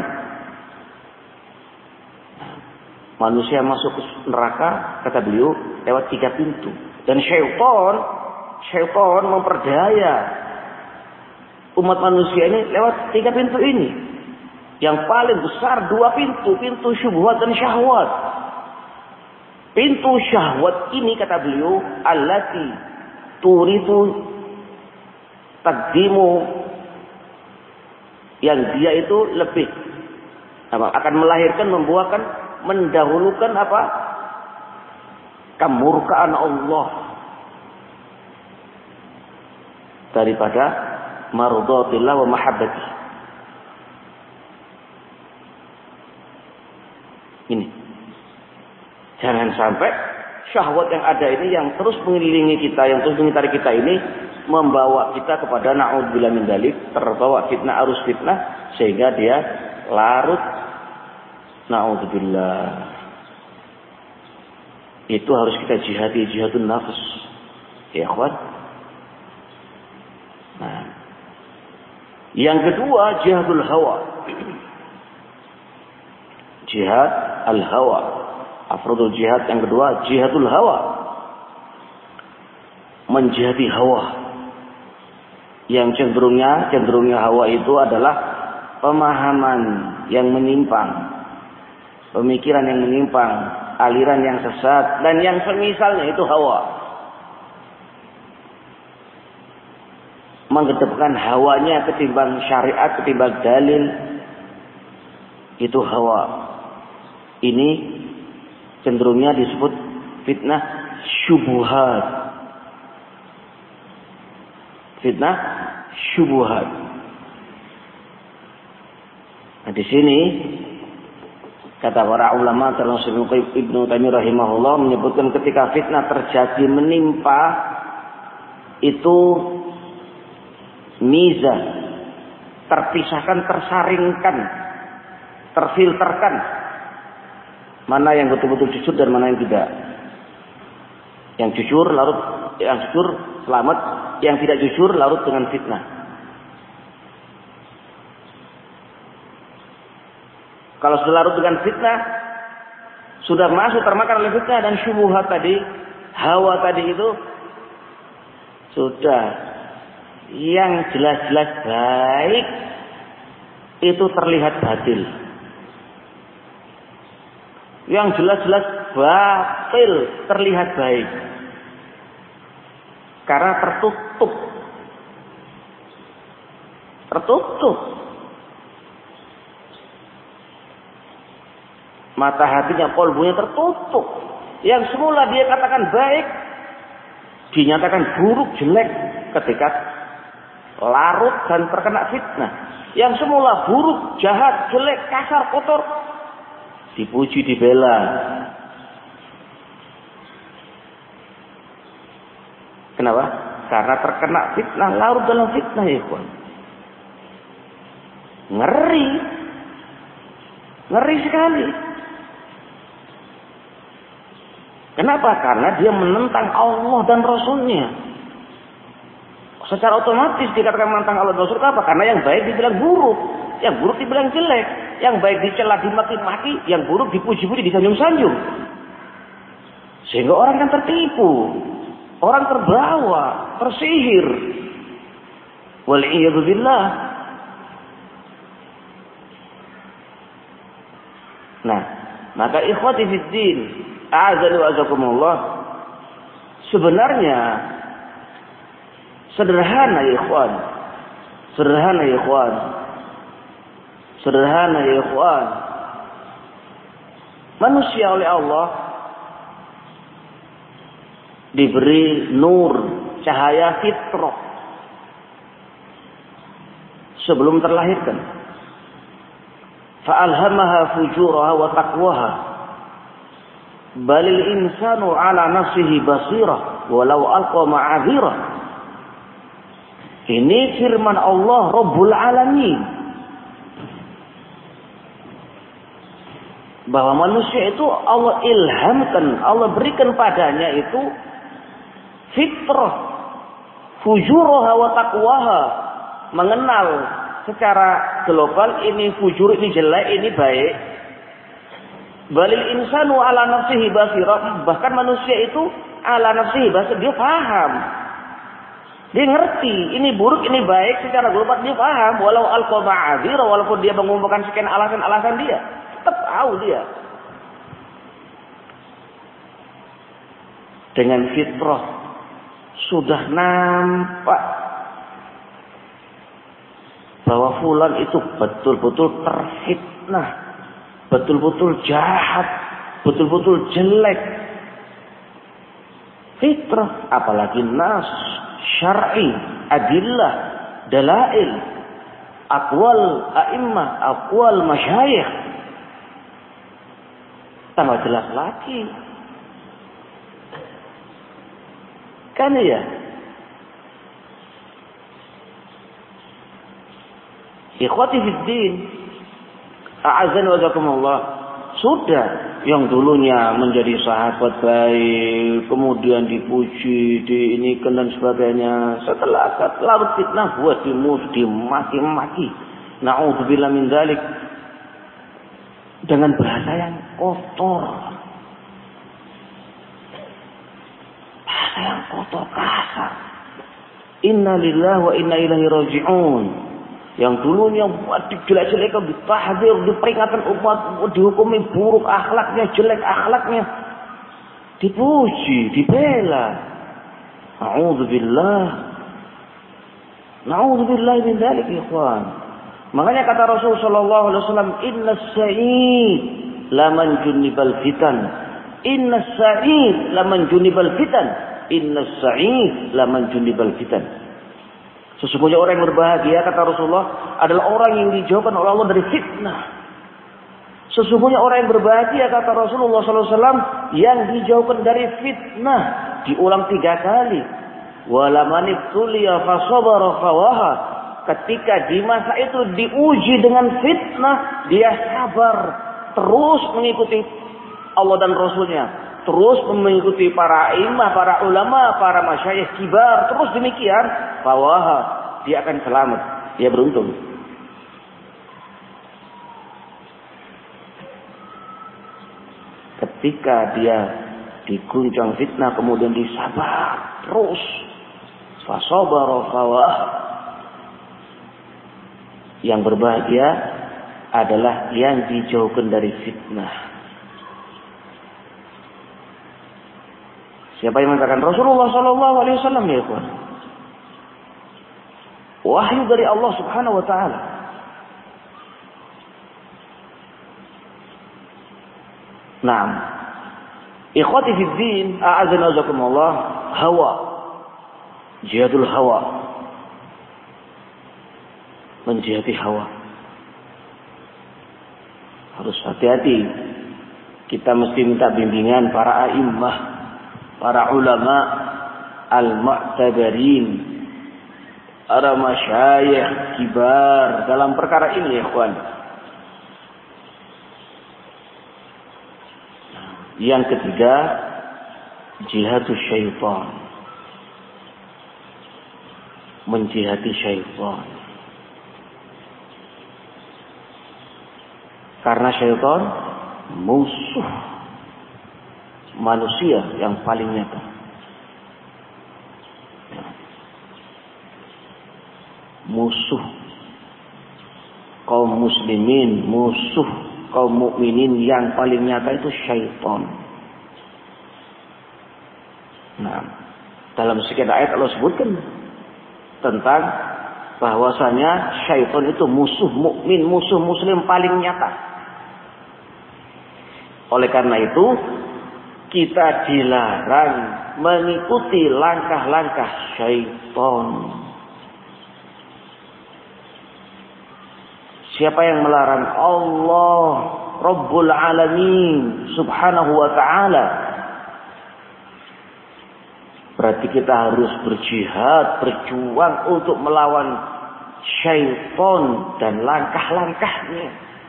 Manusia masuk ke neraka, kata beliau, lewat tiga pintu. Dan syaitan, syaitan memperdaya umat manusia ini lewat tiga pintu ini. Yang paling besar dua pintu, pintu syubhat dan syahwat. Pintu syahwat ini, kata beliau, allati turitu taqdimu, yang dia itu lebih apa, akan melahirkan, membuahkan, mendahulukan apa? Kemurkaan Allah daripada mardatillah wa mahabbati. Ini. Jangan sampai syahwat yang ada ini yang terus mengelilingi kita, yang terus mengitari kita ini membawa kita kepada na'udzubillah min dzalik, terbawa fitnah arus fitnah sehingga dia larut. Na'udzubillah. Itu harus kita jihadi, jihadun nafs. Ya ikhwan. Nah. Yang kedua, jihadul hawa. Jihad al-hawa. Afrodul jihad yang kedua, jihadul hawa. Menjihadi hawa. Yang cenderungnya, cenderungnya hawa itu adalah pemahaman yang menyimpang. Pemikiran yang menyimpang, aliran yang sesat, dan yang semisalnya itu hawa. Mengedepankan hawanya ketimbang syariat, ketimbang dalil, itu hawa. Ini cenderungnya disebut fitnah syubuhat. Fitnah syubuhat. Nah, di sini kata para ulama termasuk Ibnu Taimiyah rahimahullah menyebutkan ketika fitnah terjadi menimpa itu mizan, terpisahkan, tersaringkan, terfilterkan mana yang betul-betul jujur dan mana yang tidak. Yang jujur larut, yang jujur selamat, yang tidak jujur larut dengan fitnah. Kalau sudah larut dengan fitnah, sudah masuk termakan oleh fitnah dan syubhat tadi, hawa tadi itu sudah yang jelas-jelas baik itu terlihat batil. Yang jelas-jelas batil terlihat baik. Karena tertutup. Tertutup. Mata hatinya, kolbunya tertutup. Yang semula dia katakan baik, dinyatakan buruk, jelek ketika larut dan terkena fitnah. Yang semula buruk, jahat, jelek, kasar, kotor, dipuji, dibela. Kenapa? Karena terkena fitnah, larut dalam fitnah, ya kawan. Ngeri. Ngeri sekali. Kenapa? Karena dia menentang Allah dan Rasulnya. Secara otomatis dikatakan menentang Allah dan Rasul. Kenapa? Karena yang baik dibilang buruk, yang buruk dibilang jelek, yang baik dicela, dimaki-maki, yang buruk dipuji-puji, disanjung-sanjung. Sehingga orang kan tertipu, orang terbawa, tersihir. Wal'iyadzubillah. Nah, maka ikhwati fiddin, a'adzani wa azakumullah, sebenarnya sederhana ya ikhwan, sederhana ya ikhwan, sederhana ya ikhwan. Manusia oleh Allah diberi nur, cahaya fitrah sebelum terlahirkan. fa'alhamaha fujuraha wa taqwaha. Balil insanu ala nafsihi basirah walau alqa ma'adzirah. Ini firman Allah Rabbul Alamin. Bahwa manusia itu Allah ilhamkan, Allah berikan padanya itu fitrah, fujuraha wa taqwaha, mengenal secara global ini fujur, ini jelek, ini baik. Balil insanu ala nafsihi basirah, bahkan manusia itu ala nafsihi basirah, dia paham. Dia ngerti ini buruk, ini baik secara global, dia paham. Walau alqa ma'adzira, walaupun dia mengumpulkan sekian alasan-alasan dia, tetap tahu dia. Dengan fitrah sudah nampak bahwa fulan itu betul-betul terfitnah, betul-betul jahat, betul-betul jelek. Fitrah, apalagi nas syar'i, adillah, dalail, aqwal a'immah, aqwal masyayikh, tambah jelas lagi. Kan ya? Ikhwati fid din, a'azzani wa jazakumullah. Sudah yang dulunya menjadi sahabat baik, kemudian dipuji, diinikan dan sebagainya, setelah larut fitnah buat dimusuh, dimaki-maki. Na'udzubillah min dzalik, dengan bahasa yang kotor. Bahasa yang kotor, kasar. Inna lillahi wa inna ilaihi raji'un. Yang dulunya buat dijelek-jelekan, ditahdzir, diperingatkan umat, dihukumi buruk akhlaknya, jelek akhlaknya, dipuji, dibela. Na'udzubillah. Na'udzubillah min dzalik, ikhwan. Makanya kata Rasul sallallahu alaihi wasallam, "Innas sa'id laman junibal fitan." Innas sa'id laman junibal fitan. Innas sa'id laman junibal fitan. Sesungguhnya orang yang berbahagia, kata Rasulullah, adalah orang yang dijauhkan oleh Allah dari fitnah. Sesungguhnya orang yang berbahagia, kata Rasulullah sallallahu alaihi wasallam, yang dijauhkan dari fitnah. Diulang tiga kali. Walamanib tuliya fasabara fawaha. Ketika di masa itu diuji dengan fitnah, dia sabar, terus mengikuti Allah dan Rasulnya, terus mengikuti para imam, para ulama, para masyayikh kibar, terus demikian, fawaha, dia akan selamat, dia beruntung. Ketika dia diguncang fitnah, kemudian disabar terus, fasabara fawaha. Yang berbahagia adalah yang dijauhkan dari fitnah. Siapa yang mengatakan? Rasulullah sallallahu alaihi wasallam, ya ikhwan. Wahyu dari Allah Subhanahu wa taala. Naam. Ikhwati fid din, a'azana wajakumullah, hawa. Jihadul hawa. Menjihati hawa. Harus hati-hati. Kita mesti minta bimbingan para a'immah, para ulama al-mu'tabarin, para masyayikh kibar dalam perkara ini, ya ikhwan. Yang ketiga, jihadus syaitan. Menjihati syaitan. Karena syaitan musuh manusia yang paling nyata. Musuh kaum muslimin, musuh kaum mukminin yang paling nyata itu syaitan. Nah, dalam sekian ayat Allah sebutkan tentang bahwasanya syaitan itu musuh mukmin, musuh muslim paling nyata. Oleh karena itu, kita dilarang mengikuti langkah-langkah syaitan. Siapa yang melarang? Allah Rabbul Alamin Subhanahu wa ta'ala. Berarti kita harus berjihad, berjuang untuk melawan syaitan dan langkah-langkahnya.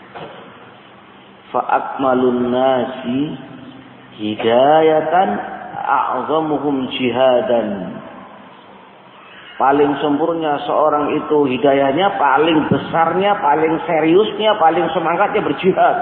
Fa'akmalun nasi hidayatan a'zamuhum jihadan. Paling sempurna seorang itu hidayahnya, paling besarnya, paling seriusnya, paling semangatnya berjihad.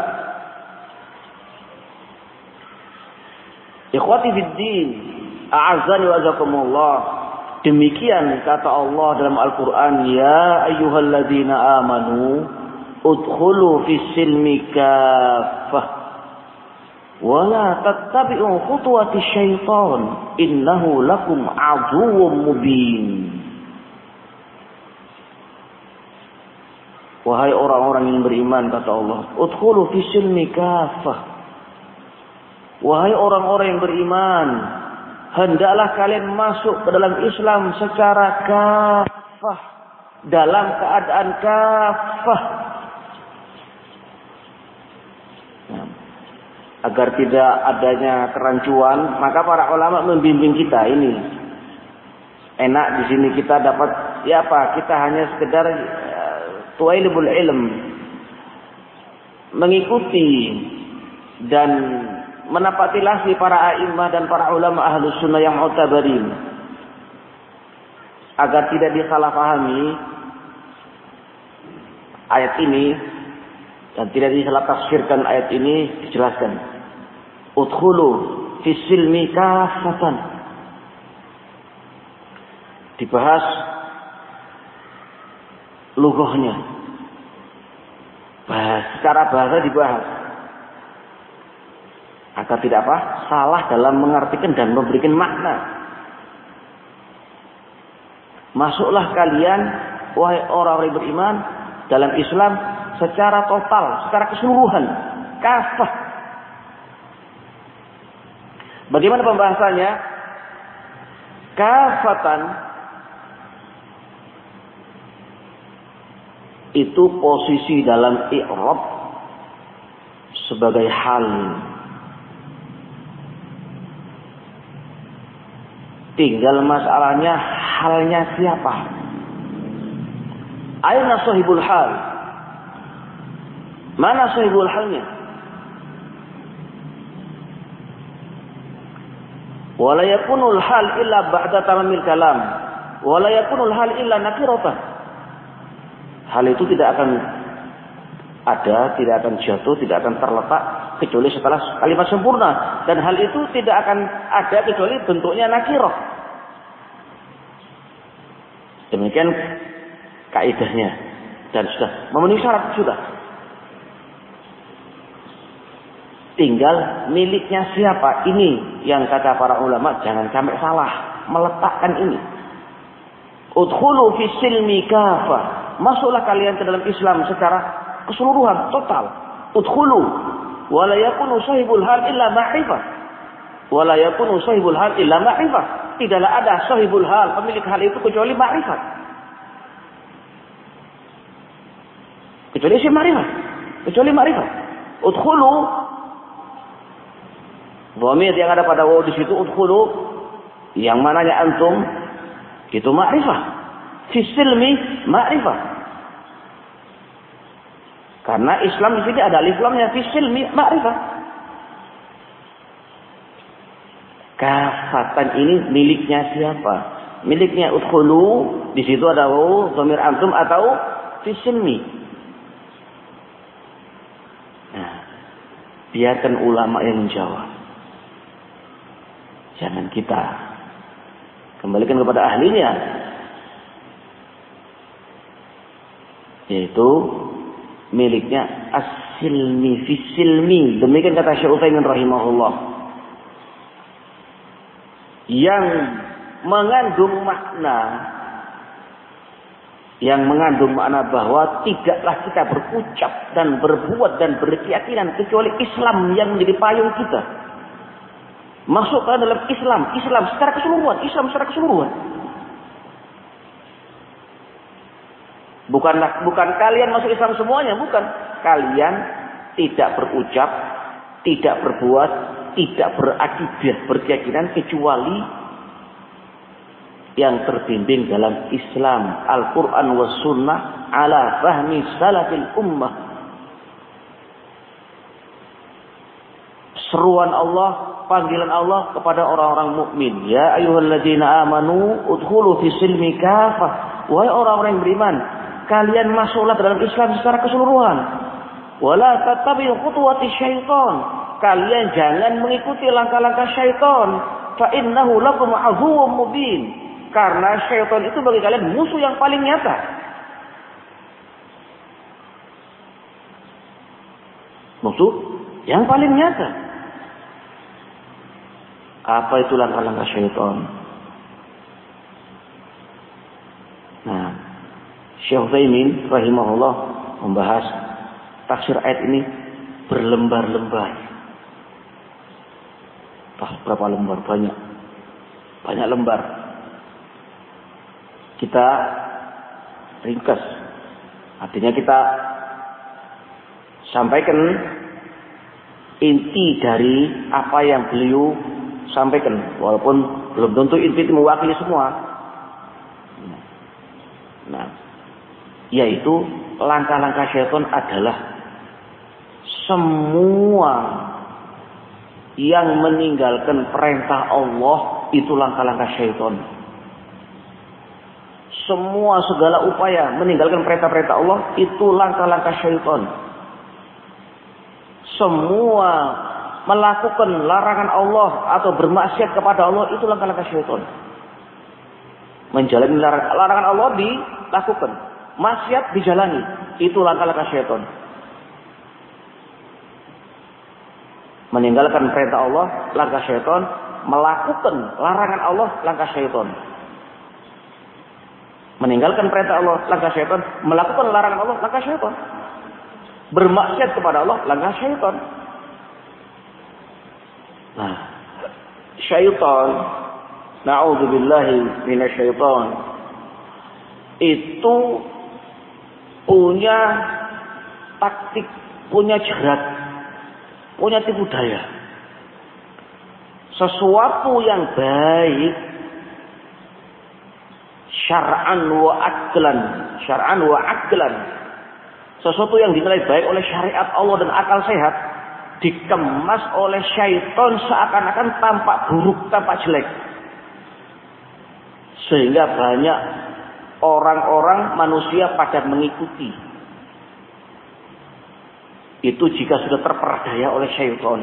Ikhwati fiddin, a'azzani wa azakumullah. Demikian kata Allah dalam Al-Quran, ya ayyuhalladzina amanu udkhulu fis-silmi kaffah wa la tattabi'u khutuwati syaitan innahu lakum aduwwum mubin. Wahai orang-orang yang beriman, kata Allah, udkhulu fis-silmi kaffah. Wahai orang-orang yang beriman, hendaklah kalian masuk ke dalam Islam secara kafah, dalam keadaan kafah. Nah, agar tidak adanya kerancuan, maka para ulama membimbing kita ini. Enak di sini kita dapat, ya apa? Kita hanya sekedar uh, tuailul ilm, mengikuti dan menapati lasih para a'immah dan para ulama ahlus sunnah yang mu'tabarin, agar tidak disalahpahami ayat ini dan tidak disalah tafsirkan ayat ini. Dijelaskan udkhulu fis silmi kafatan, dibahas lughahnya, bahas secara bahasa dibahas, agar tidak apa? Salah dalam mengartikan dan memberikan makna. Masuklah kalian, wahai orang-orang yang beriman, dalam Islam secara total, secara keseluruhan, kafah. Bagaimana pembahasannya? Kafatan itu posisi dalam i'rab sebagai hal. Tinggal masalahnya halnya siapa? Aina sahibul hal? Mana sahibul halnya? Wala yakunul hal illa ba'da tamamil kalam. Wala yakunul hal illa nakiratan. Hal itu tidak akan ada, tidak akan jatuh, tidak akan terletak kecuali setelah kalimat sempurna, dan hal itu tidak akan ada kecuali bentuknya nakirah. Demikian kaidahnya, dan sudah memenuhi syarat sudah. Tinggal miliknya siapa, ini yang kata para ulama jangan sampai salah meletakkan ini. Udkhulu fis silmi kafah, masuklah kalian ke dalam Islam secara keseluruhan, total. Udkhulu wa la yakunu sahibul hal illa ma'rifah. Wa la yakunu sahibul hal illa ma'rifah. Tidaklah ada sahibul hal, pemilik hal itu kecuali ma'rifat. Kecuali si ma'rifat. Kecuali ma'rifat. Udkhulu, dhamir yang ada pada waw di situ, udkhulu yang mananya antum itu ma'rifah. Fi silmi ma'rifah. Karena Islam di sini ada alif lamnya, fi silmi ma'rifah. Kafatan ini miliknya siapa? Miliknya udkhulu, di situ ada waw dhamir antum atau fi silmi. Nah, biarkan ulama yang menjawab. Jangan kita. Kembalikan kepada ahlinya. Yaitu miliknya as-silmi fi silmi. Demikian kata Syekh Utsaimin rahimahullah. Yang mengandung makna yang mengandung makna bahwa tidaklah kita berucap dan berbuat dan berkeyakinan kecuali Islam yang menjadi payung kita. Masukkan dalam Islam, Islam secara keseluruhan, Islam secara keseluruhan. Bukan bukan kalian masuk Islam semuanya, bukan. Kalian tidak berucap, tidak berbuat, tidak berakidah, berkeyakinan kecuali yang terbimbing dalam Islam, Al-Quran was Sunnah ala fahmi salafil ummah. Seruan Allah, panggilan Allah kepada orang-orang mukmin. Ya ayyuhalladzina amanu udkhulu fi silmi kafah. Wahai orang-orang yang beriman, kalian masuklah dalam Islam secara keseluruhan. Wala tattabi'u khutuwati syaitan. Kalian jangan mengikuti langkah-langkah syaitan. Fa innahu lakum aduwwum mubin. Karena syaitan itu bagi kalian musuh yang paling nyata. Musuh yang paling nyata. Apa itu langkah-langkah syaitan? Nah, Syekh Utsaimin rahimahullah membahas tafsir ayat ini berlembar-lembar. Pas berapa lembar? Banyak. Banyak lembar. Kita ringkas. Artinya kita sampaikan inti dari apa yang beliau sampaikan. Walaupun belum tentu inti itu mewakili semua. Nah, yaitu langkah-langkah syaitan adalah semua yang meninggalkan perintah Allah itu langkah-langkah syaitan. Semua segala upaya meninggalkan perintah-perintah Allah itu langkah-langkah syaitan. Semua melakukan larangan Allah atau bermaksiat kepada Allah itu langkah-langkah syaitan. Menjalani larangan Allah dilakukan, maksiat dijalani, itu langkah-langkah syaitan. Meninggalkan perintah Allah, langkah syaitan. Melakukan larangan Allah, langkah syaitan. Meninggalkan perintah Allah, langkah syaitan. Melakukan larangan Allah, langkah syaitan. Bermaksiat kepada Allah, langkah syaitan. Nah, syaitan, na'udzubillahi minasyaitan, itu punya taktik, punya jerat, punya tipu daya. Sesuatu yang baik syar'an wa aqlan, syar'an wa aqlan. Sesuatu yang dinilai baik oleh syariat Allah dan akal sehat dikemas oleh syaitan seakan-akan tampak buruk, tampak jelek. Sehingga banyak orang-orang manusia pada mengikuti. Itu jika sudah terperdaya oleh syaitan.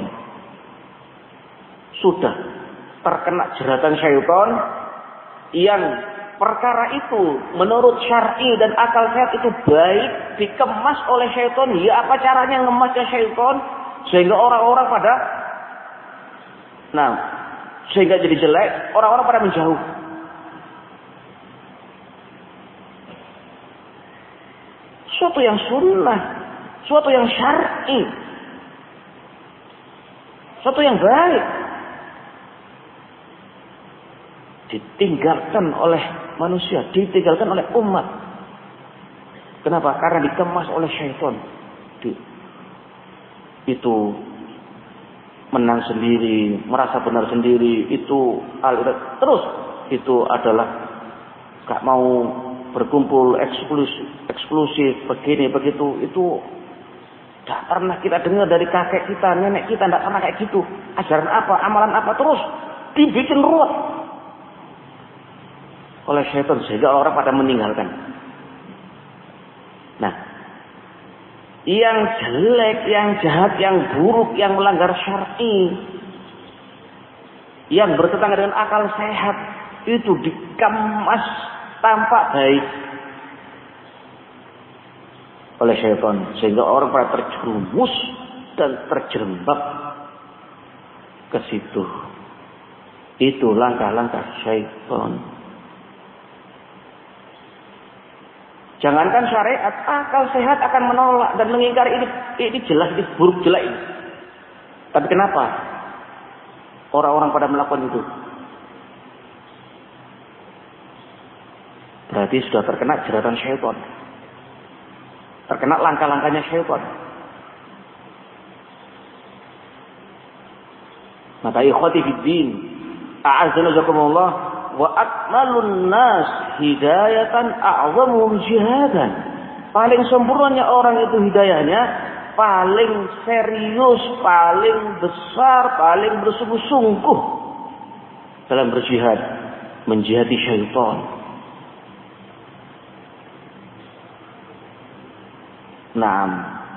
Sudah terkena jeratan syaitan yang perkara itu menurut syar'i dan akal sehat itu baik dikemas oleh syaitan. Ya apa caranya ngemasnya syaitan sehingga orang-orang pada nah sehingga jadi jelek, orang-orang pada menjauh. Suatu yang sunnah, suatu yang syar'i, suatu yang baik ditinggalkan oleh manusia, ditinggalkan oleh umat. Kenapa? Karena dikemas oleh syaitan. Itu menang sendiri, merasa benar sendiri, itu al terus itu adalah gak mau berkumpul eksklusif, eksklusif begini begitu. Itu gak pernah kita dengar dari kakek kita, nenek kita, gak pernah kayak gitu. Ajaran apa, amalan apa, terus dibikin ruwet oleh syaitan sehingga orang pada meninggalkan. Nah, yang jelek, yang jahat, yang buruk, yang melanggar syar'i, yang bertentangan dengan akal sehat, itu dikemas tampak baik oleh syaitan sehingga orang pada terjerumus dan terjerembab ke situ. Itu langkah-langkah syaitan. Jangankan syariat, akal sehat akan menolak dan mengingkari ini. Ini jelas, ini buruk, jelek ini. Tapi kenapa orang-orang pada melakukan itu? Berarti sudah terkena jeratan syaitan. terkena langkah-langkahnya syaitan. Maka ikhwati fiddin, a'azzana jazakumullah, wa akmalun nas hidayatan a'zamuhum jihadan. Paling sempurnanya orang itu hidayahnya, paling serius, paling besar, paling bersungguh-sungguh dalam berjihad, menjihadi syaitan. Naam.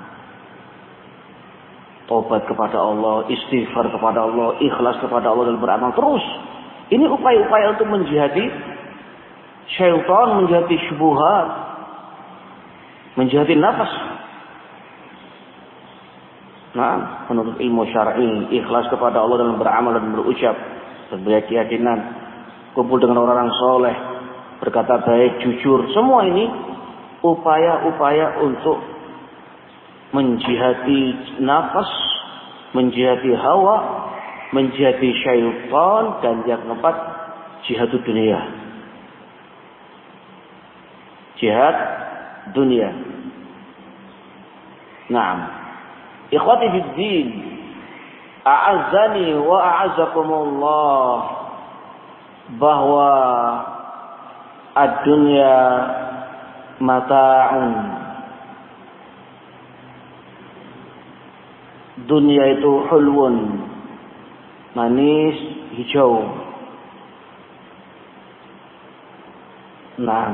Tobat kepada Allah, istighfar kepada Allah, ikhlas kepada Allah dan beramal terus. Ini upaya-upaya untuk menjihadi syaitan, menjihadi syubhat, menjihadi nafas. Nah, menuntut ilmu syar'i, ikhlas kepada Allah dalam beramal dan berucap, sebagai keyakinan, kumpul dengan orang-orang soleh, berkata baik, jujur. Semua ini upaya-upaya untuk menjihadi nafas, menjihadi hawa, menjihadi syaitan, dan yang keempat jihad dunia. Jihad dunia. Naam. Ikhwati fiddin, a'azzani wa a'azzakumullah, bahwa ad-dunya mata'un. Dunia itu hulwun, manis, hijau. Nah,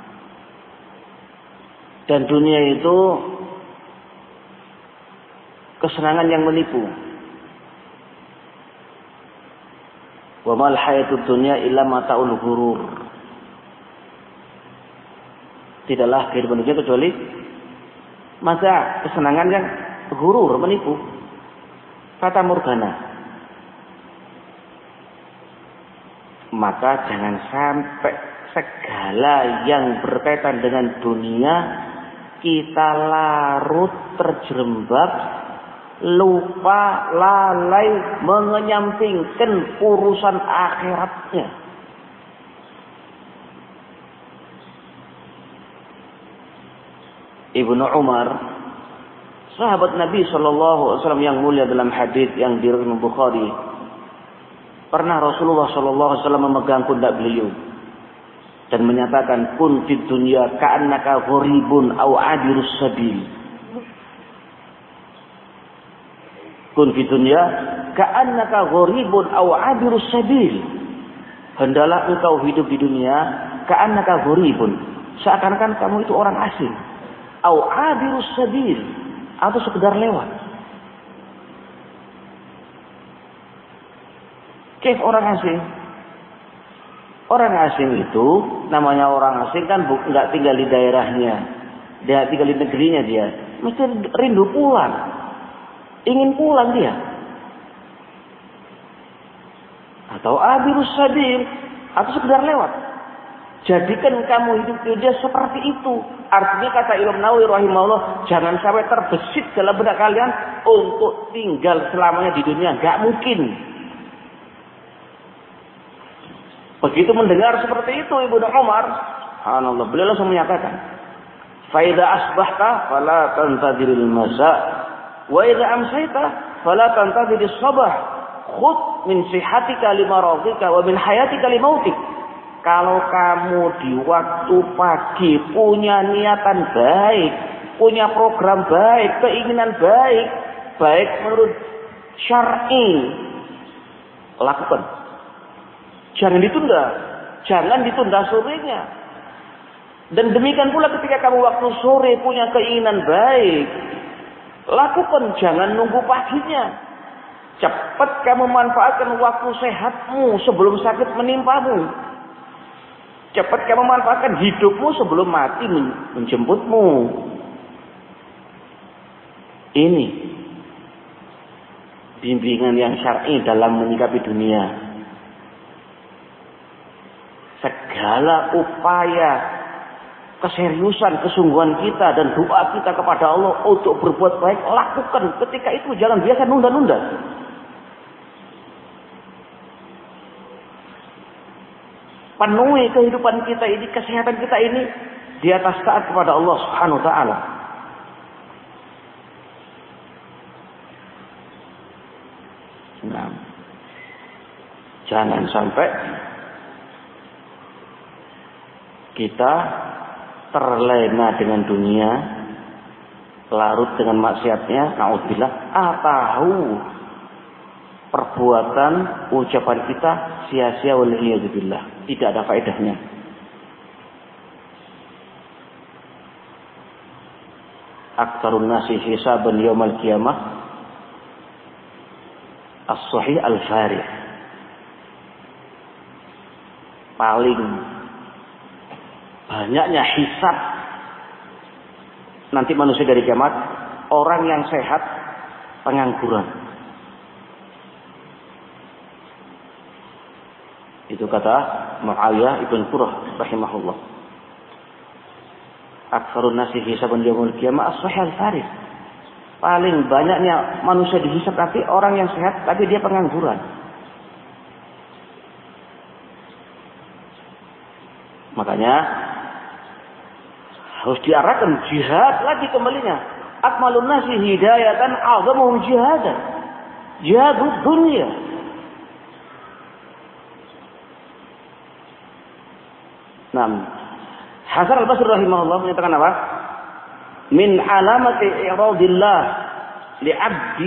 dan dunia itu kesenangan yang menipu. Wa mal hayatud dunya illa mata'ul ghurur. Tidaklah kehidupan dunia kecuali masa kesenangan yang ghurur, menipu. Fata morgana. Maka jangan sampai segala yang berkaitan dengan dunia kita larut, terjerembab, lupa, lalai, mengenyampingkan urusan akhiratnya. Ibnu Umar, sahabat Nabi Shallallahu Alaihi Wasallam yang mulia, dalam hadis yang diriwayatkan Bukhari, pernah Rasulullah Shallallahu Alaihi Wasallam memegang pundak beliau dan menyatakan, kun fid dunya ka'annaka gharibun aw adirus sabil. Kun fid dunya ka'annaka gharibun aw adirus sabil. Hendalah engkau hidup di dunia ka'annaka gharibun, seakan-akan kamu itu orang asing, aw adirus sabil, atau sekedar lewat. Kayak orang asing. Orang asing itu, namanya orang asing kan nggak tinggal di daerahnya, dia tinggal di negerinya, dia mesti rindu pulang, ingin pulang dia. Atau abirus sabil, atau sekedar lewat. Jadikan kamu hidup di dunia seperti itu. Artinya kata Imam Nawawi rahimahullah, jangan sampai terbesit dalam benak kalian untuk tinggal selamanya di dunia. Gak mungkin. Begitu mendengar seperti itu Ibnu Umar, subhanallah, beliau langsung menyatakan, fa idza asbahta fala tantadiril masa wa idza amsayta fala tantadirus sabah. Khudh min sihatika limaradika wa min hayatika limautik. Kalau kamu di waktu pagi punya niatan baik, punya program baik, keinginan baik, baik menurut syar'i, lakukan. Jangan ditunda, jangan ditunda sorenya. Dan demikian pula ketika kamu waktu sore punya keinginan baik, lakukan, jangan nunggu paginya. Cepat kamu manfaatkan waktu sehatmu sebelum sakit menimpamu. Cepat kamu manfaatkan hidupmu sebelum mati menjemputmu. Ini bimbingan yang syar'i dalam menyikapi dunia. Segala upaya, keseriusan, kesungguhan kita dan doa kita kepada Allah untuk berbuat baik, lakukan ketika itu. Jangan biasa nunda-nunda. Penuhi kehidupan kita ini, kesehatan kita ini di atas taat kepada Allah Subhanahu wa taala. Jangan sampai kita terlena dengan dunia, larut dengan maksiatnya, naudzubillah, atau perbuatan, ucapan kita sia-sia waliyadzubillah, tidak ada faedahnya. Aktsarun nasi hisaban yaumal qiyamah as-sahih al-farih. Paling banyaknya hisab nanti manusia dari kiamat orang yang sehat pengangguran. Itu kata Muawiyah ibn Qurrah rahimahullah. Aktsarun nasi hisaban yaumul qiyamah as-sahih al-farih. Paling banyaknya manusia dihisab tapi orang yang sehat tapi dia pengangguran. Makanya harus diarahkan jihad lagi kembalinya. Akmalun nasi hidayatan a'zamuhum jihadan. Jihadud dunia. Nah, Hasan al-Basri rahimahullah menyatakan apa? Min alamati i'radillah li'abdi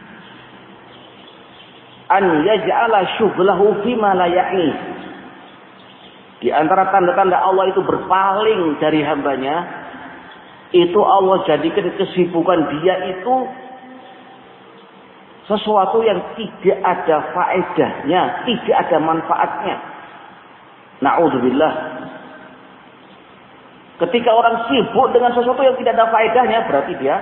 an yaj'ala syughlahu fima la ya'ni. Di antara tanda-tanda Allah itu berpaling dari hambanya, itu Allah jadikan kesibukan dia itu sesuatu yang tidak ada faedahnya, tidak ada manfaatnya. Na'udzubillah. Ketika orang sibuk dengan sesuatu yang tidak ada faedahnya, berarti dia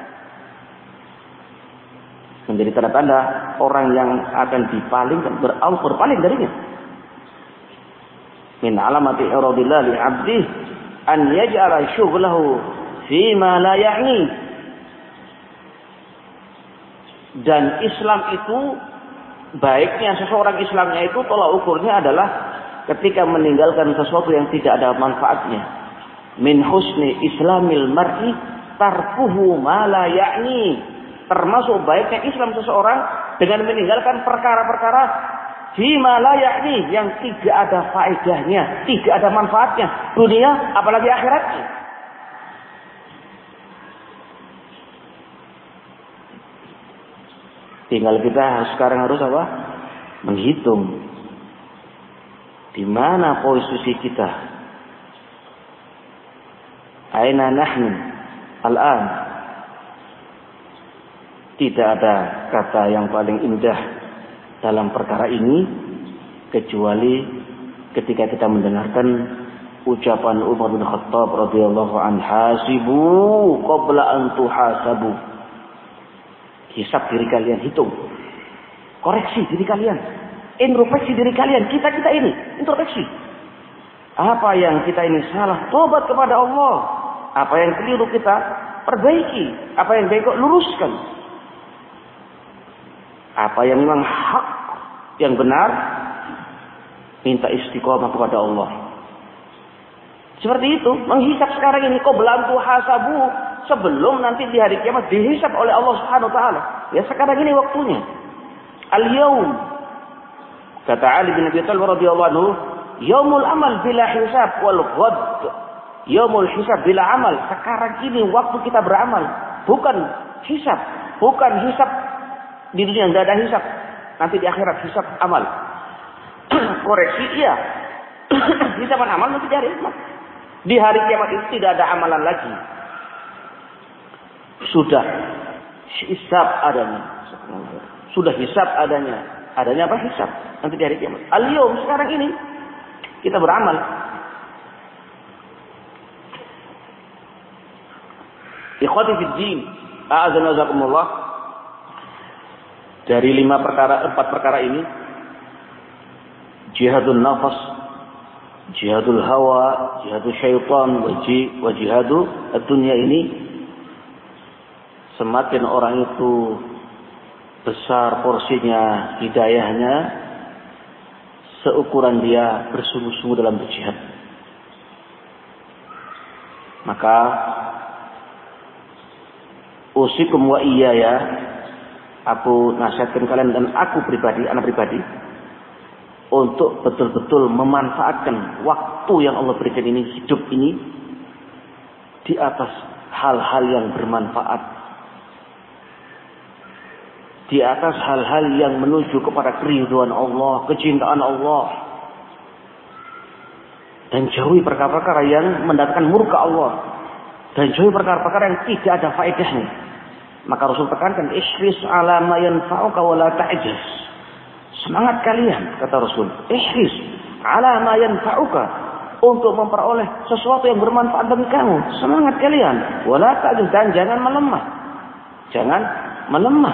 menjadi tanda-tanda orang yang akan dipalingkan, berpaling darinya. Min alamati iradillah li 'abdi an yaj'ala syughlahu fi ma la ya'ni. Dan Islam itu baiknya seseorang Islamnya itu tolak ukurnya adalah ketika meninggalkan sesuatu yang tidak ada manfaatnya. Min husni islamil mar'i tarkuhu ma la ya'ni. Termasuk baiknya Islam seseorang dengan meninggalkan perkara-perkara fima la ya'ni, yang tidak ada faedahnya, tidak ada manfaatnya, dunia apalagi akhiratnya. Tinggal kita sekarang harus apa? Menghitung di mana posisi kita. Aina nahnu al-an. Tidak ada kata yang paling indah dalam perkara ini kecuali ketika kita mendengarkan ucapan Umar bin Khattab radhiyallahu anhu, hasibu qabla an tuhasabu. Hisab diri kalian, hitung. Koreksi diri kalian. Introspeksi diri kalian. Kita-kita ini introspeksi. Apa yang kita ini salah, tobat kepada Allah. Apa yang keliru kita perbaiki. Apa yang baik luruskan. Apa yang memang hak, yang benar, minta istiqomah kepada Allah. Seperti itu, menghisap sekarang ini qabla tuhasabu, sebelum nanti di hari kiamat dihisap oleh Allah Subhanahu wa taala. Ya sekarang ini waktunya. Al-yaum, kata Ali bin Abi Thalib radhiyallahu anhu, yaumul amal bila hisab wal ghad yaumul hisab bila amal. Sekarang ini waktu kita beramal, bukan hisab, bukan hisab di dunia tidak ada hisab, nanti di akhirat hisab amal. Koreksi iya. Hisaban amal nanti di hari kiamat. Di hari kiamat itu tidak ada amalan lagi. Sudah hisab adanya. Sudah hisab adanya. Adanya apa? Hisab. Nanti di hari kiamat. Al-yawm sekarang ini kita beramal. Ikhwati fid din, a'azana jazakumullah. Dari lima perkara, empat perkara ini, jihadul nafas, jihadul hawa, jihadul syaitan, wa jihadul dunia ini, semakin orang itu besar porsinya, hidayahnya, seukuran dia bersungguh-sungguh dalam berjihad. Maka usikum wa iyaya, aku nasihatkan kalian dan aku pribadi, anak pribadi, untuk betul-betul memanfaatkan waktu yang Allah berikan ini, hidup ini, di atas hal-hal yang bermanfaat, di atas hal-hal yang menuju kepada keridhaan Allah, kecintaan Allah, dan jauhi perkara-perkara yang mendatangkan murka Allah, dan jauhi perkara-perkara yang tidak ada faedahnya. Maka Rasul tekankan, ihris ala ma yanfa'uka wa la ta'jaz. Semangat kalian, kata Rasul, ihris ala ma yanfa'uka, untuk memperoleh sesuatu yang bermanfaat bagi kamu. Semangat kalian, wa la ta'jaz, dan jangan melemah. Jangan melemah.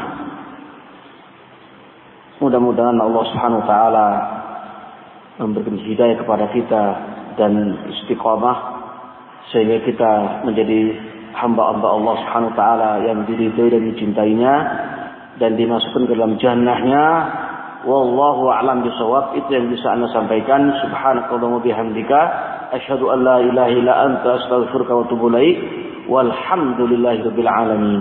Mudah-mudahan Allah Subhanahu wa taala memberikan hidayah kepada kita dan istiqamah sehingga kita menjadi hamba-hamba Allah Subhanahu wa taala yang diridhai dan dicintainya dan dimasukkan ke dalam jannahnya. Wallahu a'lam bishawab. Itu yang bisa Anda sampaikan. Subhanakallahumma bihamdika asyhadu an la ilaha illa anta astaghfiruka wa atubu ilaik. Walhamdulillahirabbil alamin.